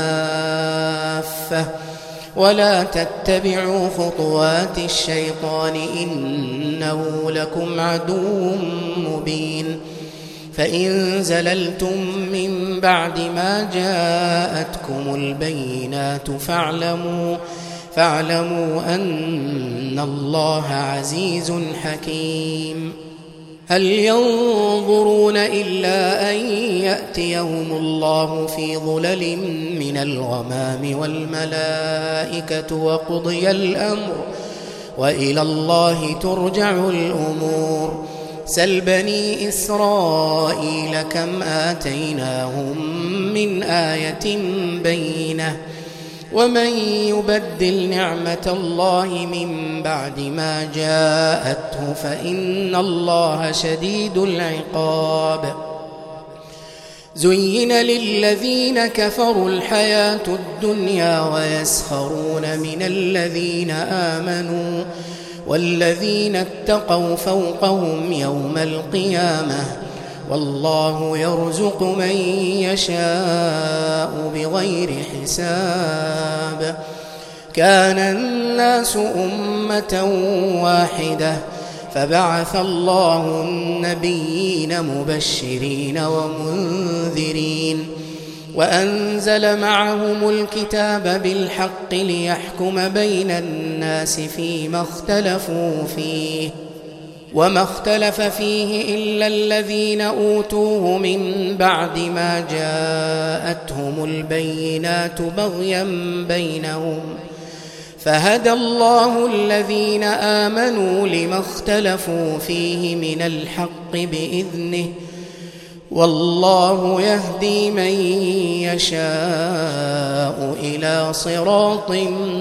كافة ولا تتبعوا خطوات الشيطان إنه لكم عدو مبين. فإن زللتم من بعد ما جاءتكم البينات فاعلموا فاعلموا أن الله عزيز حكيم. هل ينظرون إلا أن يأتيهم الله في ظلل من الغمام والملائكة وقضي الأمر وإلى الله ترجع الأمور. سل بني إسرائيل كم آتيناهم من آية بينة، ومن يبدل نعمة الله من بعد ما جاءته فإن الله شديد العقاب. زين للذين كفروا الحياة الدنيا ويسخرون من الذين آمنوا، والذين اتقوا فوقهم يوم القيامة، والله يرزق من يشاء بغير حساب. كان الناس أمة واحدة فبعث الله النبيين مبشرين ومنذرين، وأنزل معهم الكتاب بالحق ليحكم بين الناس فيما اختلفوا فيه، وما اختلف فيه إلا الذين أوتوه من بعد ما جاءتهم البينات بغيا بينهم، فهدى الله الذين آمنوا لما اختلفوا فيه من الحق بإذنه، والله يهدي من يشاء إلى صراط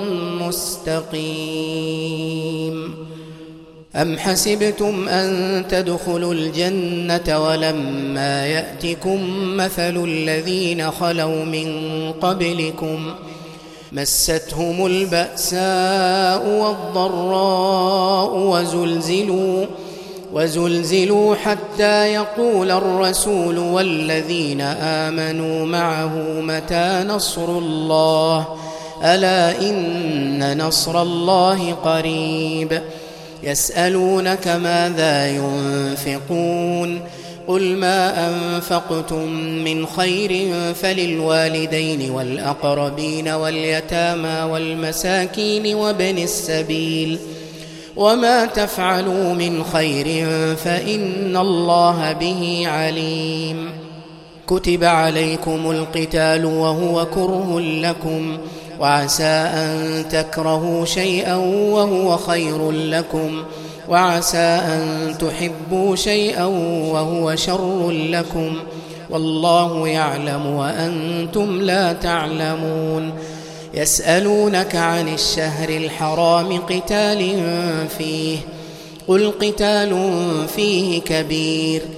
مستقيم. أم حسبتم أن تدخلوا الجنة ولما يأتكم مثل الذين خلوا من قبلكم مستهم البأساء والضراء وزلزلوا وزلزلوا حتى يقول الرسول والذين آمنوا معه متى نصر الله ألا إن نصر الله قريب. يسألونك ماذا ينفقون قل ما أنفقتم من خير فللوالدين والأقربين واليتامى والمساكين وابن السبيل، وما تفعلوا من خير فإن الله به عليم. كتب عليكم القتال وهو كره لكم، وعسى أن تكرهوا شيئا وهو خير لكم، وعسى أن تحبوا شيئا وهو شر لكم، والله يعلم وأنتم لا تعلمون. يسألونك عن الشهر الحرام قتال فيه قل قتال فيه كبير،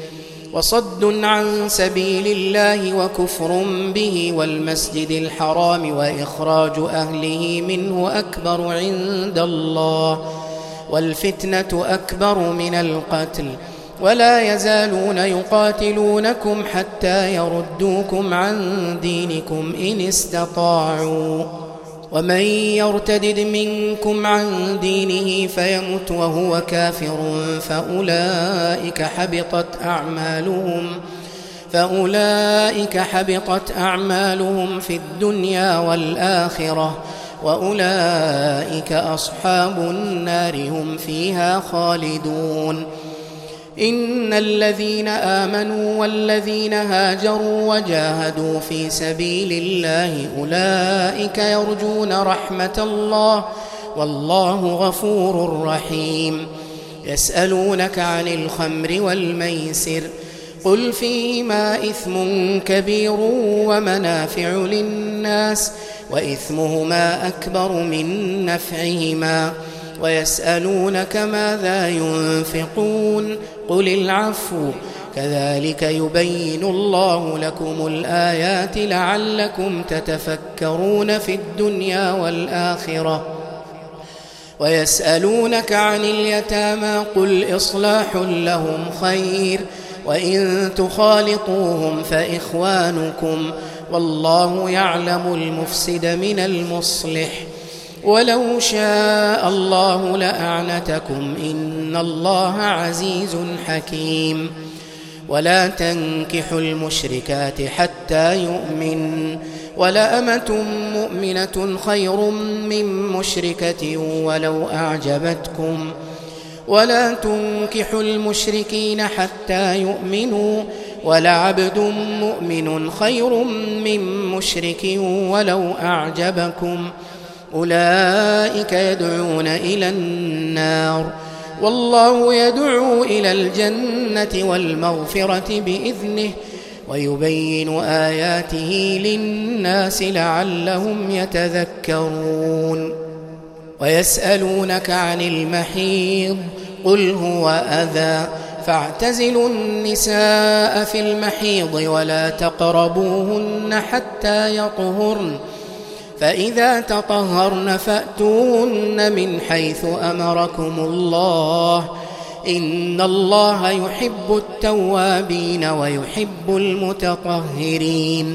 وصد عن سبيل الله وكفر به والمسجد الحرام وإخراج أهله منه أكبر عند الله والفتنة أكبر من القتل ولا يزالون يقاتلونكم حتى يردوكم عن دينكم إن استطاعوا ومن يرتدد منكم عن دينه فيمت وهو كافر فأولئك حبطت أعمالهم فأولئك حبطت أعمالهم في الدنيا والآخرة وأولئك أصحاب النار هم فيها خالدون إن الذين آمنوا والذين هاجروا وجاهدوا في سبيل الله أولئك يرجون رحمة الله والله غفور رحيم يسألونك عن الخمر والميسر قل فيهما إثم كبير ومنافع للناس وإثمهما أكبر من نفعهما ويسألونك ماذا ينفقون قل العفو كذلك يبين الله لكم الآيات لعلكم تتفكرون في الدنيا والآخرة ويسألونك عن اليتامى قل إصلاح لهم خير وإن تخالطوهم فإخوانكم والله يعلم المفسد من المصلح ولو شاء الله لأعنتكم إن الله عزيز حكيم ولا تنكحوا المشركات حتى يؤمن ولأمة مؤمنة خير من مشركة ولو أعجبتكم ولا تنكحوا المشركين حتى يؤمنوا ولعبد مؤمن خير من مشرك ولو أعجبكم أولئك يدعون إلى النار والله يدعو إلى الجنة والمغفرة بإذنه ويبين آياته للناس لعلهم يتذكرون ويسألونك عن المحيض قل هو أذى فاعتزلوا النساء في المحيض ولا تقربوهن حتى يطهرن فإذا تطهرن فأتوهن من حيث أمركم الله إن الله يحب التوابين ويحب المتطهرين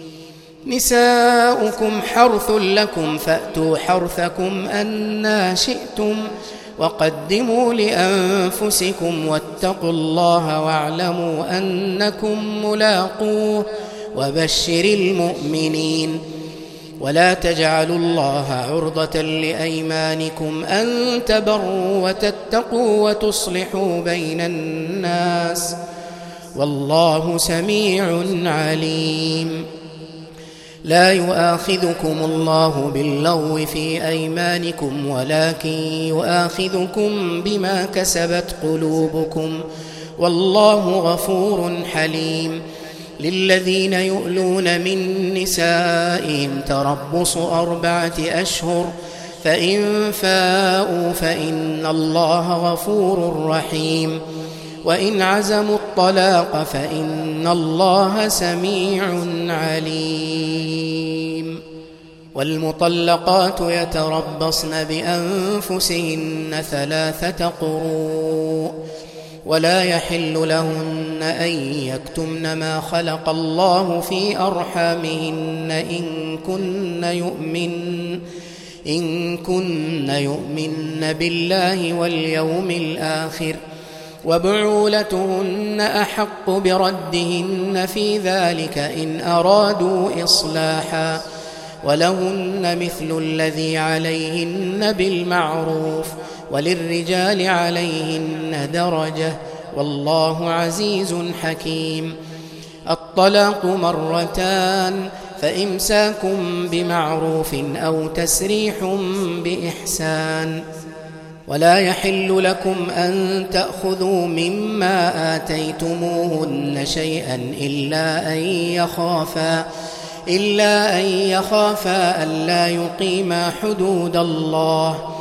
نساؤكم حرث لكم فأتوا حرثكم أنى شئتم وقدموا لأنفسكم واتقوا الله واعلموا أنكم ملاقوه وبشر المؤمنين ولا تجعلوا الله عرضة لأيمانكم أن تبروا وتتقوا وتصلحوا بين الناس والله سميع عليم لا يؤاخذكم الله باللغو في أيمانكم ولكن يؤاخذكم بما كسبت قلوبكم والله غفور حليم للذين يؤلون من نسائهم تربص أربعة أشهر فإن فاءوا فإن الله غفور رحيم وإن عزموا الطلاق فإن الله سميع عليم والمطلقات يتربصن بأنفسهن ثلاثة قروء ولا يحل لهن أن يكتمن ما خلق الله في أرحامهن إن كن يؤمن إن كن يؤمن بالله واليوم الآخر وبعولتهن أحق بردهن في ذلك إن أرادوا إصلاحا ولهن مثل الذي عليهن بالمعروف وللرجال عليهن درجة والله عزيز حكيم الطلاق مرتان فإمساكم بمعروف أو تسريح بإحسان ولا يحل لكم أن تأخذوا مما آتيتموهن شيئا إلا أن يخافا إلا أن يخافا ألا يقيما حدود الله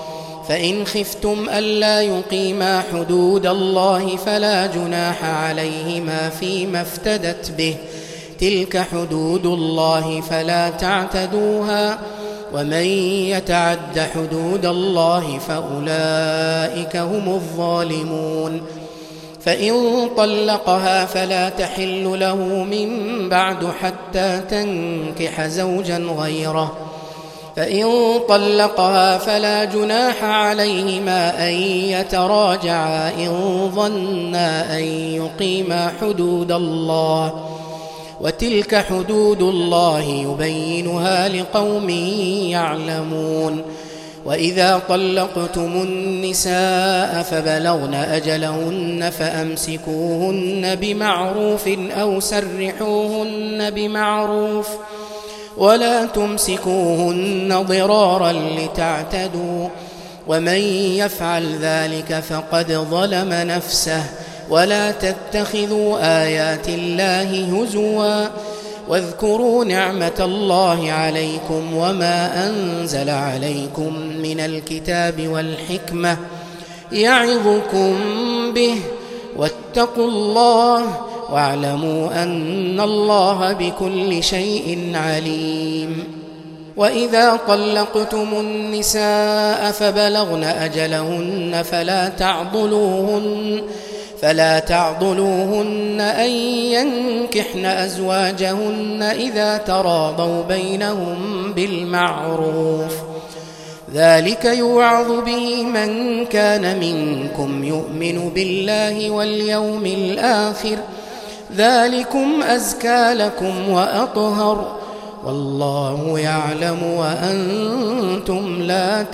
فإن خفتم ألا يقيما حدود الله فلا جناح عليهما فيما افتدت به، تلك حدود الله فلا تعتدوها، ومن يتعد حدود الله فأولئك هم الظالمون. فإن طلقها فلا تحل له من بعد حتى تنكح زوجا غيره، فإن طلقها فلا جناح عليهما أن يتراجعا إن ظنا أن يقيما حدود الله، وتلك حدود الله يبينها لقوم يعلمون. وإذا طلقتم النساء فبلغن أجلهن فأمسكوهن بمعروف أو سرحوهن بمعروف، ولا تمسكوهن ضرارا لتعتدوا، ومن يفعل ذلك فقد ظلم نفسه. ولا تتخذوا آيات الله هزوا، واذكروا نعمة الله عليكم وما أنزل عليكم من الكتاب والحكمة يعظكم به، واتقوا الله واعلموا أن الله بكل شيء عليم. وإذا طلقتم النساء فبلغن أجلهن فلا تعضلوهن فلا تعضلوهن أن ينكحن أزواجهن إذا تراضوا بينهم بالمعروف، ذلك يوعظ به من كان منكم يؤمن بالله واليوم الآخر، ذلكم أزكى لكم وأطهر، والله يعلم وأنتم لا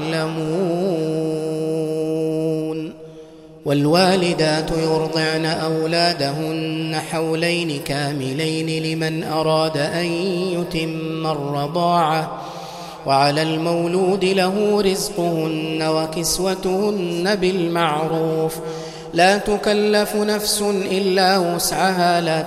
تعلمون. والوالدات يرضعن أولادهن حولين كاملين لمن أراد أن يتم الرضاعة، وعلى المولود له رزقهن وكسوتهن بالمعروف، لا تكلف نفس إلا وسعها، لا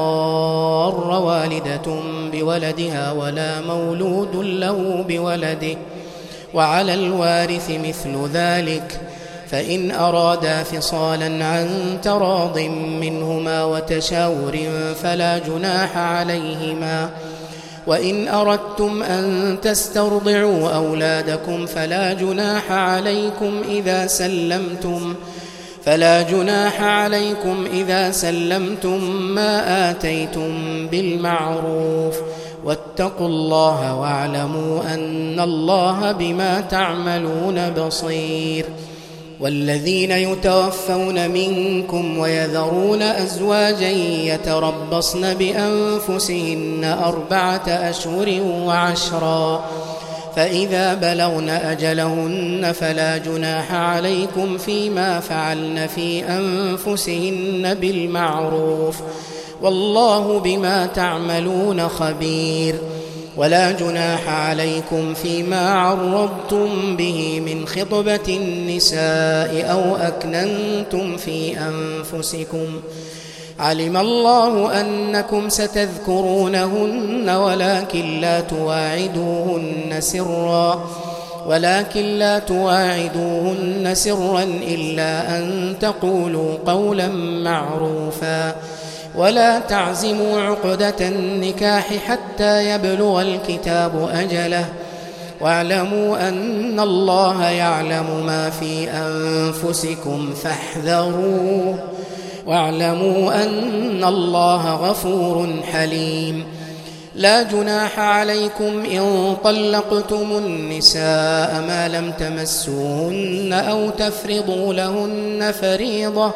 تضار والدة بولدها ولا مولود له بولده، وعلى الوارث مثل ذلك، فإن أرادا فصالا عن تراض منهما وتشاور فلا جناح عليهما. وإن أردتم أن تسترضعوا أولادكم فلا جناح عليكم إذا سلمتم فلا جناح عليكم إذا سلمتم ما آتيتم بالمعروف، واتقوا الله واعلموا أن الله بما تعملون بصير. والذين يتوفون منكم ويذرون أزواجا يتربصن بأنفسهن أربعة أشهر وعشرا، فإذا بلغن أجلهن فلا جناح عليكم فيما فعلن في أنفسهن بالمعروف، والله بما تعملون خبير. ولا جناح عليكم فيما عرضتم به من خطبة النساء أو أكننتم في أنفسكم، علم الله أنكم ستذكرونهن ولكن لا تواعدوهن سرا ولكن لا تواعدوهن سرا إلا أن تقولوا قولا معروفا، ولا تعزموا عقدة النكاح حتى يبلغ الكتاب أجله، واعلموا أن الله يعلم ما في أنفسكم فاحذروه، واعلموا أن الله غفور حليم. لا جناح عليكم إن طلقتم النساء ما لم تمسوهن أو تفرضوا لهن فريضة،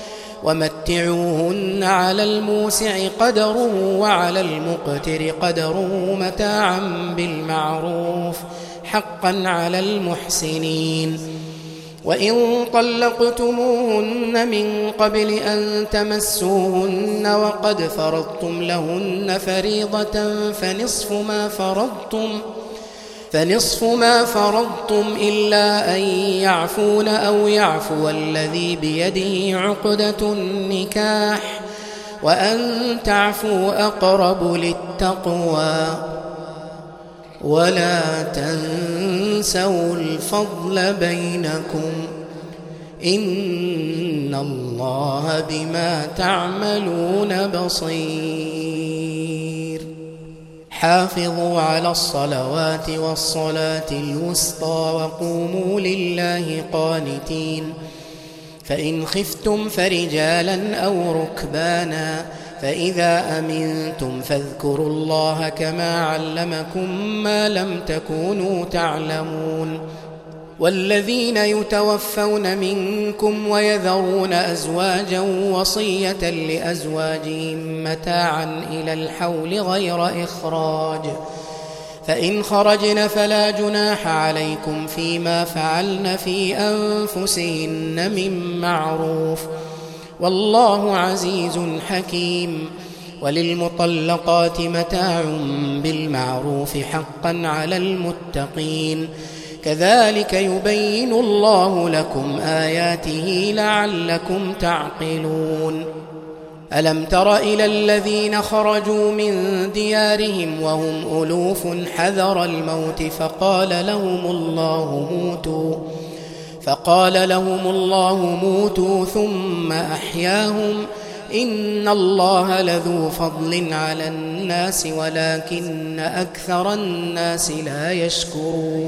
ومتعوهن على الموسع قدره وعلى المقتر قدره متاعا بالمعروف، حقا على المحسنين. وإن طلقتموهن من قبل أن تمسوهن وقد فرضتم لهن فريضة فنصف ما فرضتم فنصف ما فرضتم إلا أن يعفون أو يعفو الذي بيده عقدة النكاح، وأن تعفوا أقرب للتقوى، ولا تنسوا الفضل بينكم إن الله بما تعملون بصير. حافظوا على الصلوات والصلاة الوسطى وقوموا لله قانتين. فإن خفتم فرجالا أو ركبانا فإذا أمنتم فاذكروا الله كما علمكم ما لم تكونوا تعلمون. والذين يتوفون منكم ويذرون أزواجا وصية لأزواجهم متاعا إلى الحول غير إخراج فإن خرجن فلا جناح عليكم فيما فعلن في أنفسهن من معروف والله عزيز حكيم. وللمطلقات متاع بالمعروف حقا على المتقين كذلك يبين الله لكم آياته لعلكم تعقلون. ألم تر إلى الذين خرجوا من ديارهم وهم ألوف حذر الموت فقال لهم الله موتوا فقال لهم الله موتوا ثم أحياهم إن الله لذو فضل على الناس ولكن أكثر الناس لا يشكرون.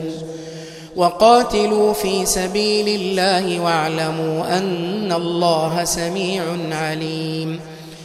وقاتلوا في سبيل الله واعلموا أن الله سميع عليم.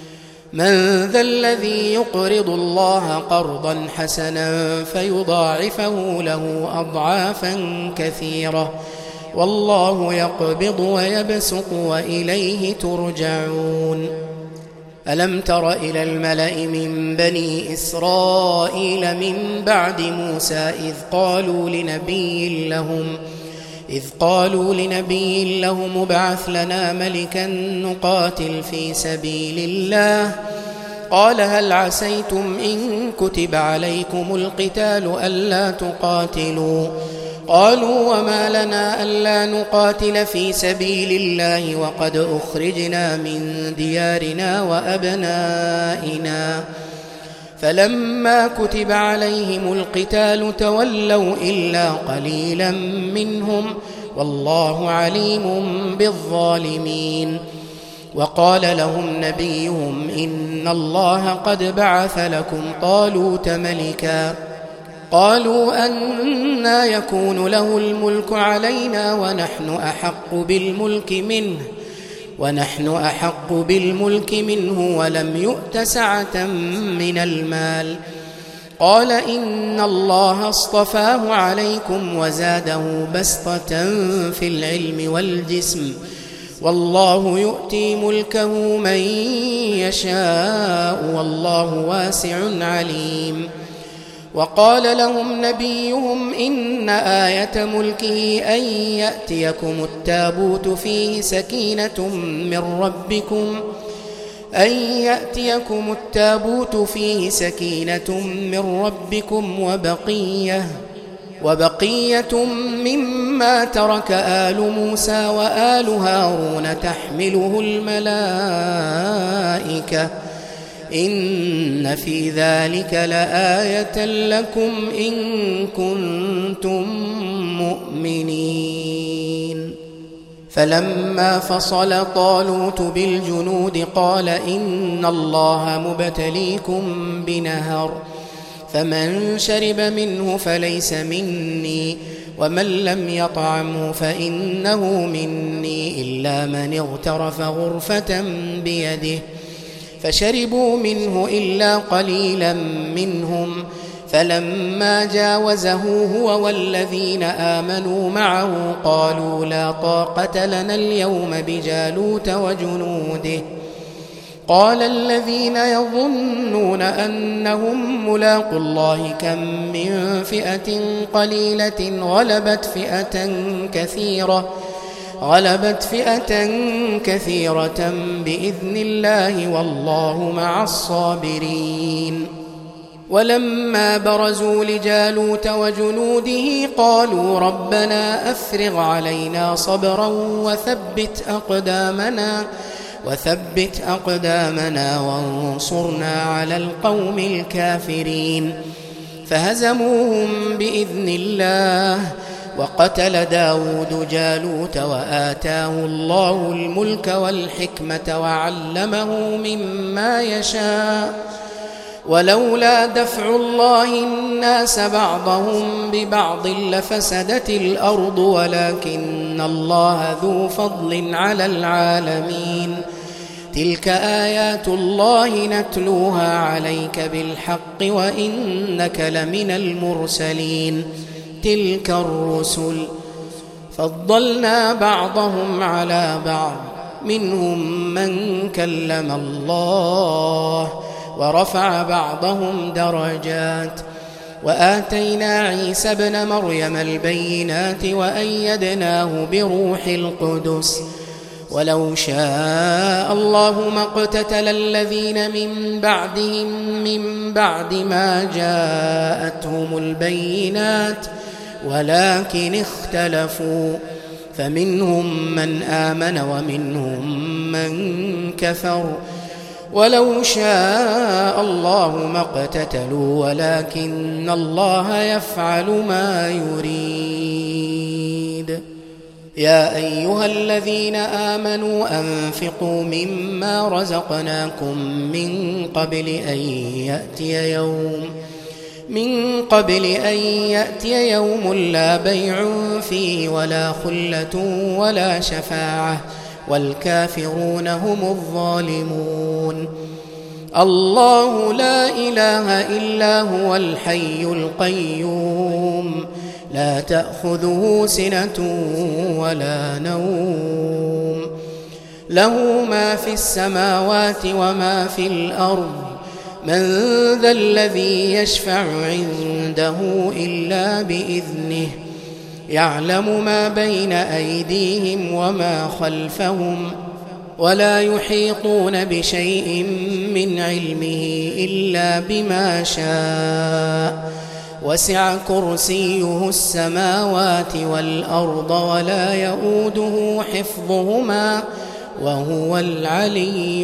من ذا الذي يقرض الله قرضا حسنا فيضاعفه له أضعافا كثيرة والله يقبض ويبسط وإليه ترجعون. ألم تر إلى الملأ من بني إسرائيل من بعد موسى إذ قالوا لنبي لهم إذ قالوا لنبي لهم ابعث لنا ملكا نقاتل في سبيل الله قال هل عسيتم إن كتب عليكم القتال ألا تقاتلوا قالوا وما لنا ألا نقاتل في سبيل الله وقد أخرجنا من ديارنا وأبنائنا فلما كتب عليهم القتال تولوا إلا قليلا منهم والله عليم بالظالمين. وقال لهم نبيهم إن الله قد بعث لكم طالوت ملكا قالوا أنى يكون له الملك علينا ونحن أحق بالملك منه ونحن أحق بالملك منه ولم يؤت سعة من المال قال إن الله اصطفاه عليكم وزاده بسطة في العلم والجسم والله يؤتي ملكه من يشاء والله واسع عليم. وقال لهم نبيهم إن آية ملكه أن يأتيكم التابوت فيه سكينة من ربكم أن يأتيكم التابوت فيه سكينة من ربكم وبقية وبقية مما ترك آل موسى وآل هارون تحمله الملائكة إن في ذلك لآية لكم إن كنتم مؤمنين. فلما فصل طالوت بالجنود قال إن الله مبتليكم بنهر فمن شرب منه فليس مني ومن لم يطعمه فإنه مني إلا من اغترف غرفة بيده فشربوا منه إلا قليلا منهم فلما جاوزه هو والذين آمنوا معه قالوا لا طاقة لنا اليوم بجالوت وجنوده قال الذين يظنون أنهم ملاقوا الله كم من فئة قليلة غلبت فئة كثيرة غلبت فئة كثيرة بإذن الله والله مع الصابرين. ولما برزوا لجالوت وجنوده قالوا ربنا أفرغ علينا صبرا وثبت أقدامنا وثبت أقدامنا وانصرنا على القوم الكافرين فهزموهم بإذن الله. وقتل داود جالوت وآتاه الله الملك والحكمة وعلمه مما يشاء. ولولا دفع الله الناس بعضهم ببعض لفسدت الأرض ولكن الله ذو فضل على العالمين. تلك آيات الله نتلوها عليك بالحق وإنك لمن المرسلين. تلك الرسل فضلنا بعضهم على بعض منهم من كلم الله ورفع بعضهم درجات. وآتينا عيسى ابن مريم البينات وأيدناه بروح القدس. ولو شاء الله ما اقتتل الذين من بعدهم من بعد ما جاءتهم البينات ولكن اختلفوا فمنهم من آمن ومنهم من كفر. ولو شاء الله ما اقتتلوا ولكن الله يفعل ما يريد. يا أيها الذين آمنوا أنفقوا مما رزقناكم من قبل أن يأتي يوم من قبل أن يأتي يوم لا بيع فيه ولا خلة ولا شفاعة والكافرون هم الظالمون. الله لا إله إلا هو الحي القيوم لا تأخذه سنة ولا نوم له ما في السماوات وما في الأرض. من ذا الذي يشفع عنده إلا بإذنه يعلم ما بين أيديهم وما خلفهم ولا يحيطون بشيء من علمه إلا بما شاء. وسع كرسيه السماوات والأرض ولا يؤوده حفظهما وهو العلي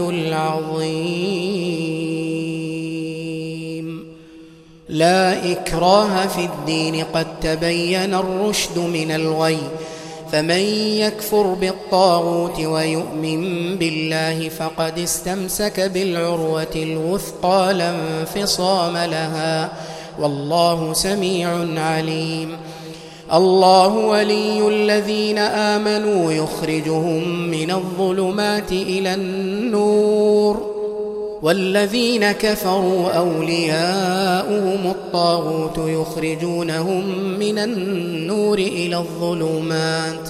العظيم. لا إكراه في الدين قد تبين الرشد من الغي. فمن يكفر بالطاغوت ويؤمن بالله فقد استمسك بالعروة الوثقى لا انفصام لها والله سميع عليم. الله ولي الذين آمنوا يخرجهم من الظلمات إلى النور والذين كفروا أولياؤهم الطاغوت يخرجونهم من النور إلى الظلمات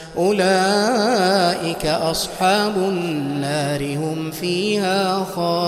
أولئك أصحاب النار هم فيها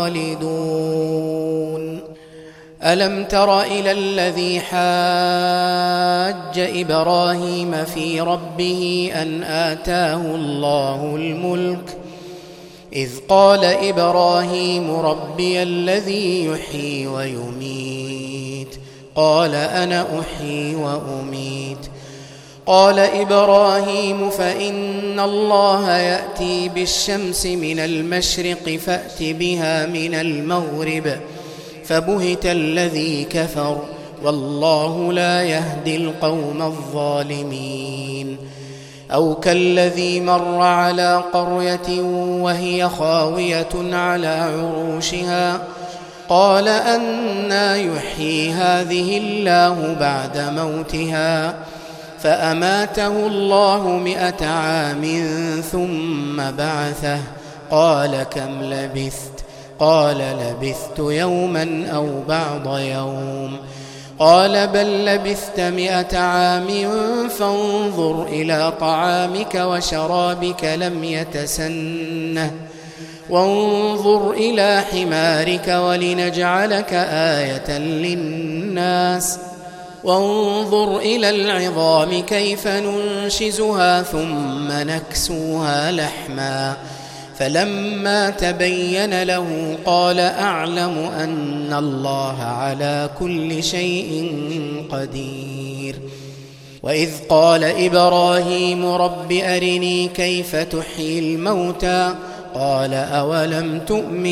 خالدون. ألم تر إلى الذي حاج إبراهيم في ربه أن آتاه الله الملك إذ قال إبراهيم ربي الذي يحيي ويميت قال أنا أحيي وأميت. قال إبراهيم فإن الله يأتي بالشمس من المشرق فأت بها من المغرب فبهت الذي كفر والله لا يهدي القوم الظالمين. أو كالذي مر على قرية وهي خاوية على عروشها قال أنى يحيي هذه الله بعد موتها فأماته الله مئة عام ثم بعثه قال كم لبثت قال لبثت يوما أو بعض يوم قال بل لبثت مئة عام فانظر إلى طعامك وشرابك لم يتسنه وانظر إلى حمارك ولنجعلك آية للناس وانظر إلى العظام كيف ننشزها ثم نكسوها لحما فلما تبين له قال أعلم أن الله على كل شيء قدير. وإذ قال إبراهيم رب أرني كيف تحيي الموتى قال أولم تؤمن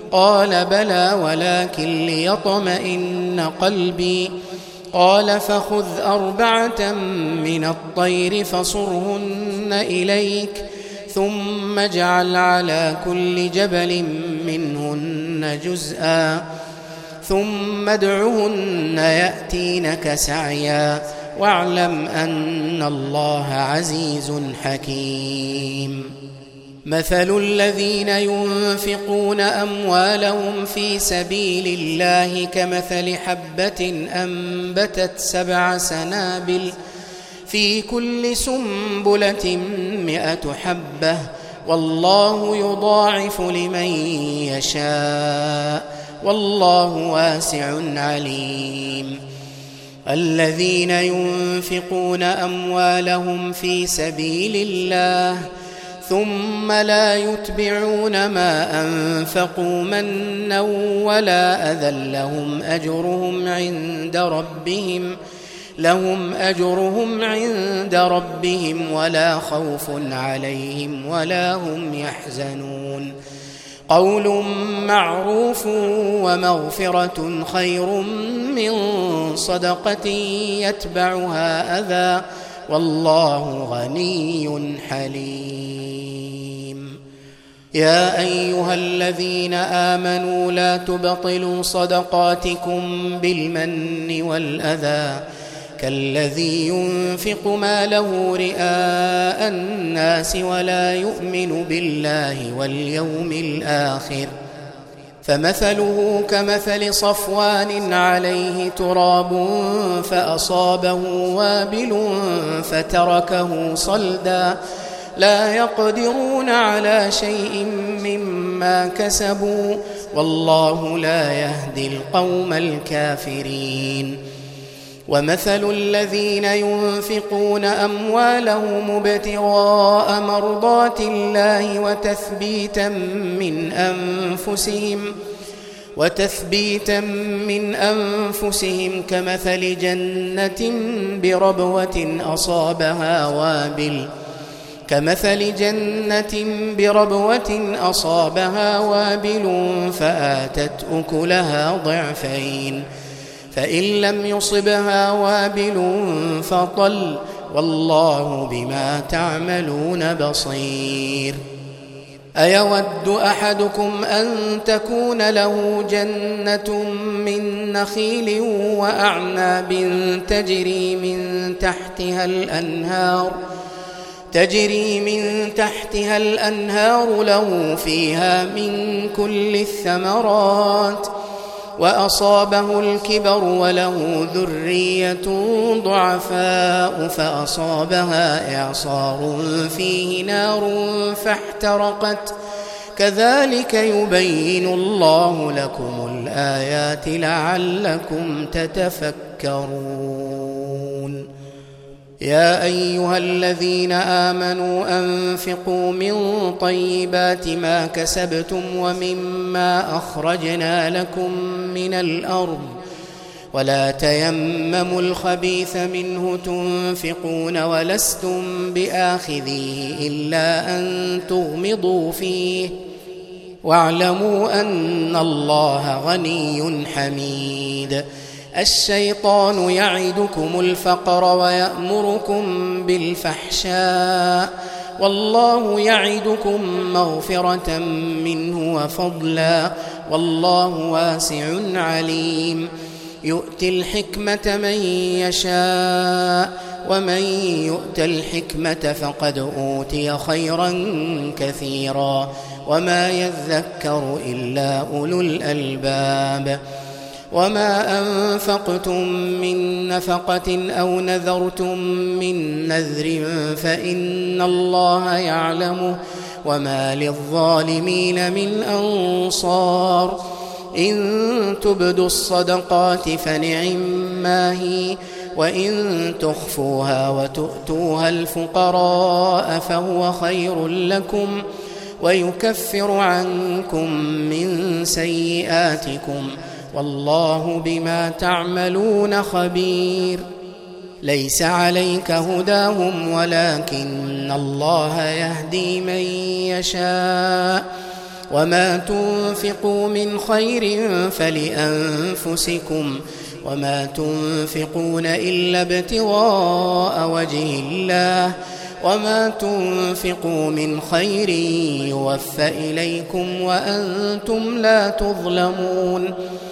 قال بلى ولكن ليطمئن قلبي قال فخذ أربعة من الطير فصرهن إليك ثم اجعل على كل جبل منهن جزءا ثم ادعهن يأتينك سعيا واعلم أن الله عزيز حكيم. مثل الذين ينفقون أموالهم في سبيل الله كمثل حبة أنبتت سبع سنابل في كل سنبلة مئة حبة والله يضاعف لمن يشاء والله واسع عليم. الذين ينفقون أموالهم في سبيل الله ثم لا يتبعون ما أنفقوا منا ولا أذى لهم أجرهم عند ربهم لهم أجرهم عند ربهم ولا خوف عليهم ولا هم يحزنون. قول معروف ومغفرة خير من صدقة يتبعها أذى والله غني حليم. يا أيها الذين آمنوا لا تبطلوا صدقاتكم بالمن والأذى كالذي ينفق ماله رئاء الناس ولا يؤمن بالله واليوم الآخر فمثله كمثل صفوان عليه تراب فأصابه وابل فتركه صلدا لا يقدرون على شيء مما كسبوا والله لا يهدي القوم الكافرين. ومثل الذين ينفقون أموالهم ابتغاء مرضات الله وتثبيتا من أنفسهم وتثبيتا من أنفسهم كمثل جنة بربوة أصابها وابل كمثل جنة بربوة أصابها وابل فآتت أكلها ضعفين فإن لم يصبها وابل فطل والله بما تعملون بصير. أيود أحدكم أن تكون له جنة من نخيل وأعناب تجري من تحتها الأنهار تجري من تحتها الأنهار له فيها من كل الثمرات وأصابه الكبر وله ذرية ضعفاء فأصابها إعصار فيه نار فاحترقت كذلك يبين الله لكم الآيات لعلكم تتفكرون. يا أيها الذين آمنوا أنفقوا من طيبات ما كسبتم ومما أخرجنا لكم من الأرض ولا تيمموا الخبيث منه تنفقون ولستم بآخذيه إلا أن تغمضوا فيه واعلموا أن الله غني حميد. الشيطان يعدكم الفقر ويأمركم بالفحشاء والله يعدكم مغفرة منه وفضلا والله واسع عليم. يؤتي الحكمة من يشاء ومن يؤت الحكمة فقد أوتي خيرا كثيرا وما يذكر إلا أولو الألباب. وما أنفقتم من نفقة أو نذرتم من نذر فإن الله يعلمه وما للظالمين من أنصار. إن تبدوا الصدقات فنعما هي وإن تخفوها وتؤتوها الفقراء فهو خير لكم ويكفر عنكم من سيئاتكم والله بما تعملون خبير. ليس عليك هداهم ولكن الله يهدي من يشاء وما تنفقوا من خير فلأنفسكم وما تنفقون إلا ابتغاء وجه الله وما تنفقوا من خير يوفى إليكم وأنتم لا تظلمون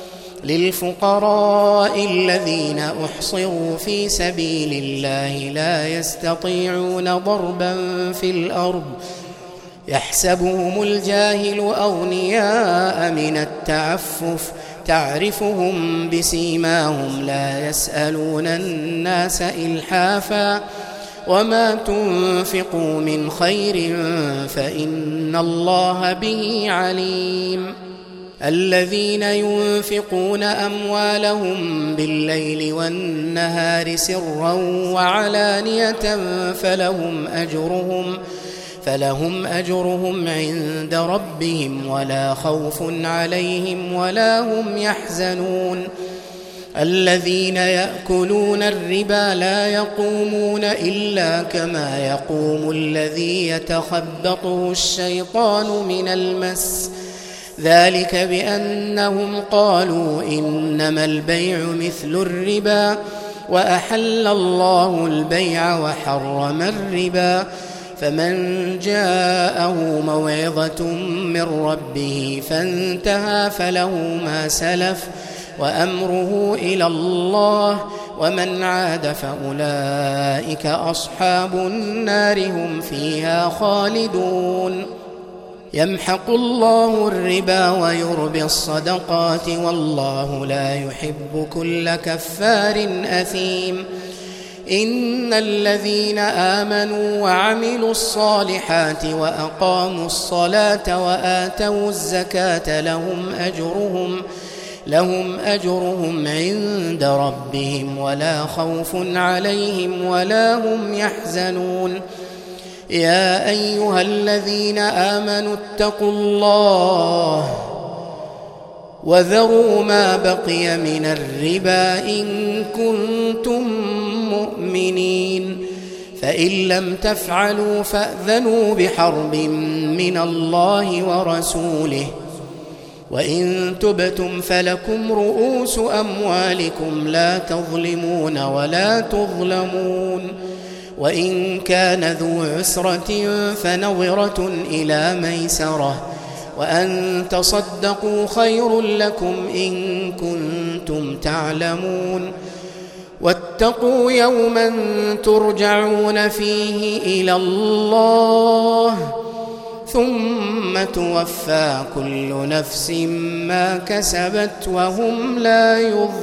للفقراء الذين أحصروا في سبيل الله لا يستطيعون ضربا في الأرض يحسبهم الجاهل أغنياء من التعفف تعرفهم بسيماهم لا يسألون الناس إلحافا وما تنفقوا من خير فإن الله به عليم الذين ينفقون أموالهم بالليل والنهار سرا وعلانية فلهم أجرهم فلهم أجرهم عند ربهم ولا خوف عليهم ولا هم يحزنون الذين يأكلون الربا لا يقومون إلا كما يقوم الذي يتخبطه الشيطان من المس ذلك بأنهم قالوا إنما البيع مثل الربا وأحل الله البيع وحرم الربا فمن جاءه موعظة من ربه فانتهى فله ما سلف وأمره إلى الله ومن عاد فأولئك أصحاب النار هم فيها خالدون يمحق الله الربا ويربي الصدقات والله لا يحب كل كفار أثيم إن الذين آمنوا وعملوا الصالحات وأقاموا الصلاة وآتوا الزكاة لهم أجرهم لهم أجرهم عند ربهم ولا خوف عليهم ولا هم يحزنون يا أيها الذين آمنوا اتقوا الله وذروا ما بقي من الربا إن كنتم مؤمنين فإن لم تفعلوا فأذنوا بحرب من الله ورسوله وإن تبتم فلكم رؤوس أموالكم لا تظلمون ولا تظلمون وإن كان ذو عسرة فنظرة إلى ميسرة وأن تصدقوا خير لكم إن كنتم تعلمون واتقوا يوما ترجعون فيه إلى الله ثم توفى كل نفس ما كسبت وهم لا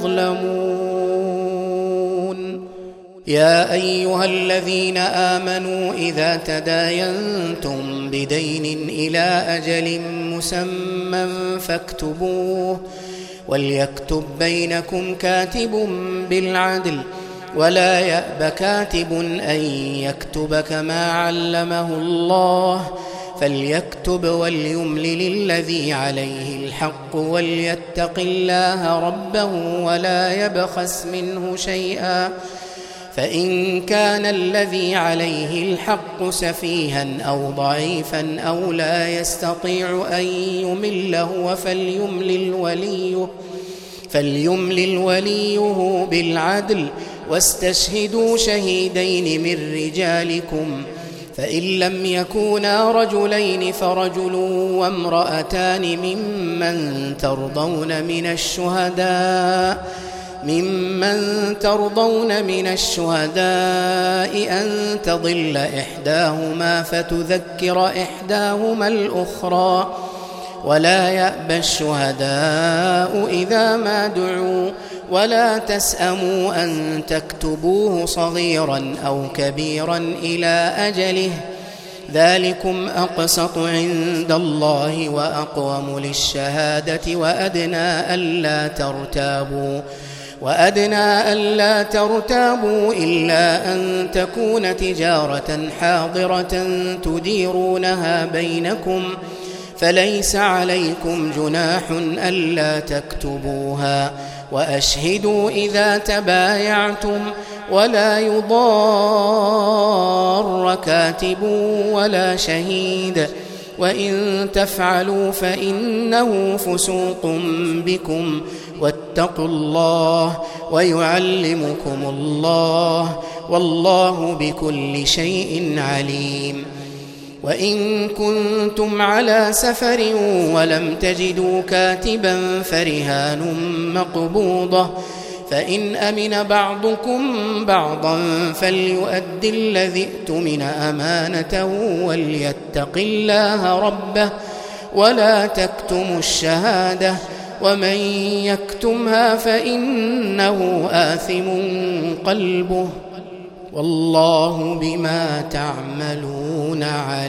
يظلمون يا أيها الذين آمنوا إذا تداينتم بدين إلى أجل مسمى فاكتبوه وليكتب بينكم كاتب بالعدل ولا يأب كاتب أن يكتب كما علمه الله فليكتب وليملل الذي عليه الحق وليتق الله ربه ولا يبخس منه شيئا فإن كان الذي عليه الحق سفيها أو ضعيفا أو لا يستطيع أن يمل هو فليملل وليه فليملل وليه بالعدل واستشهدوا شهيدين من رجالكم فإن لم يكونا رجلين فرجل وامرأتان ممن ترضون من الشهداء ممن ترضون من الشهداء أن تضل إحداهما فتذكر إحداهما الأخرى ولا يأبى الشهداء إذا ما دعوا ولا تسأموا أن تكتبوه صغيرا أو كبيرا إلى أجله ذلكم أقسط عند الله وأقوم للشهادة وأدنى ألا ترتابوا وأدنى ألا ترتابوا إلا أن تكون تجارة حاضرة تديرونها بينكم فليس عليكم جناح ألا تكتبوها وأشهدوا إذا تبايعتم ولا يضار كاتب ولا شهيد وإن تفعلوا فإنه فسوق بكم واتقوا الله ويعلمكم الله والله بكل شيء عليم. وإن كنتم على سفر ولم تجدوا كاتبا فرهان مقبوضة، فإن أمن بعضكم بعضا فليؤد الذي اؤتمن أمانته وليتق الله ربه ولا تكتموا الشهادة ومن يكتمها فإنه آثم قلبه والله بما تعملون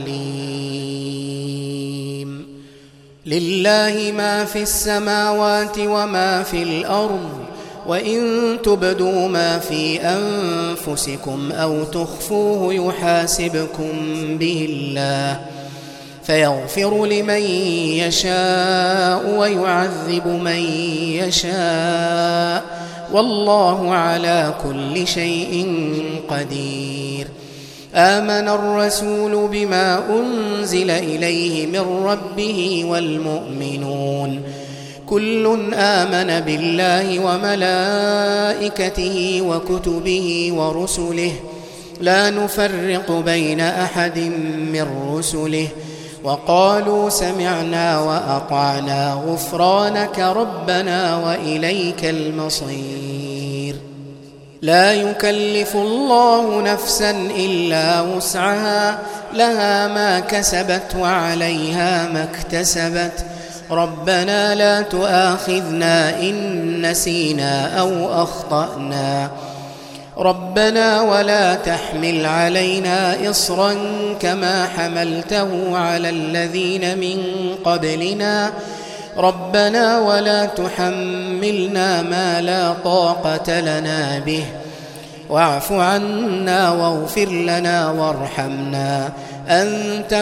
عليم. لله ما في السماوات وما في الأرض، وإن تبدوا ما في أنفسكم أو تخفوه يحاسبكم به الله فيغفر لمن يشاء ويعذب من يشاء والله على كل شيء قدير. آمن الرسول بما أنزل إليه من ربه والمؤمنون كل آمن بالله وملائكته وكتبه ورسله لا نفرق بين أحد من رسله وقالوا سمعنا وأطعنا غفرانك ربنا وإليك المصير. لا يكلف الله نفسا إلا وسعها لها ما كسبت وعليها ما اكتسبت ربنا لا تؤاخذنا إن نسينا أو أخطأنا ربنا ولا تحمل علينا إصرا كما حملته على الذين من قبلنا ربنا ولا تحملنا ما لا طاقة لنا به واعف عنا واغفر لنا وارحمنا أنت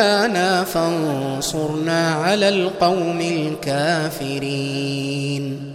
مولانا فانصرنا على القوم الكافرين.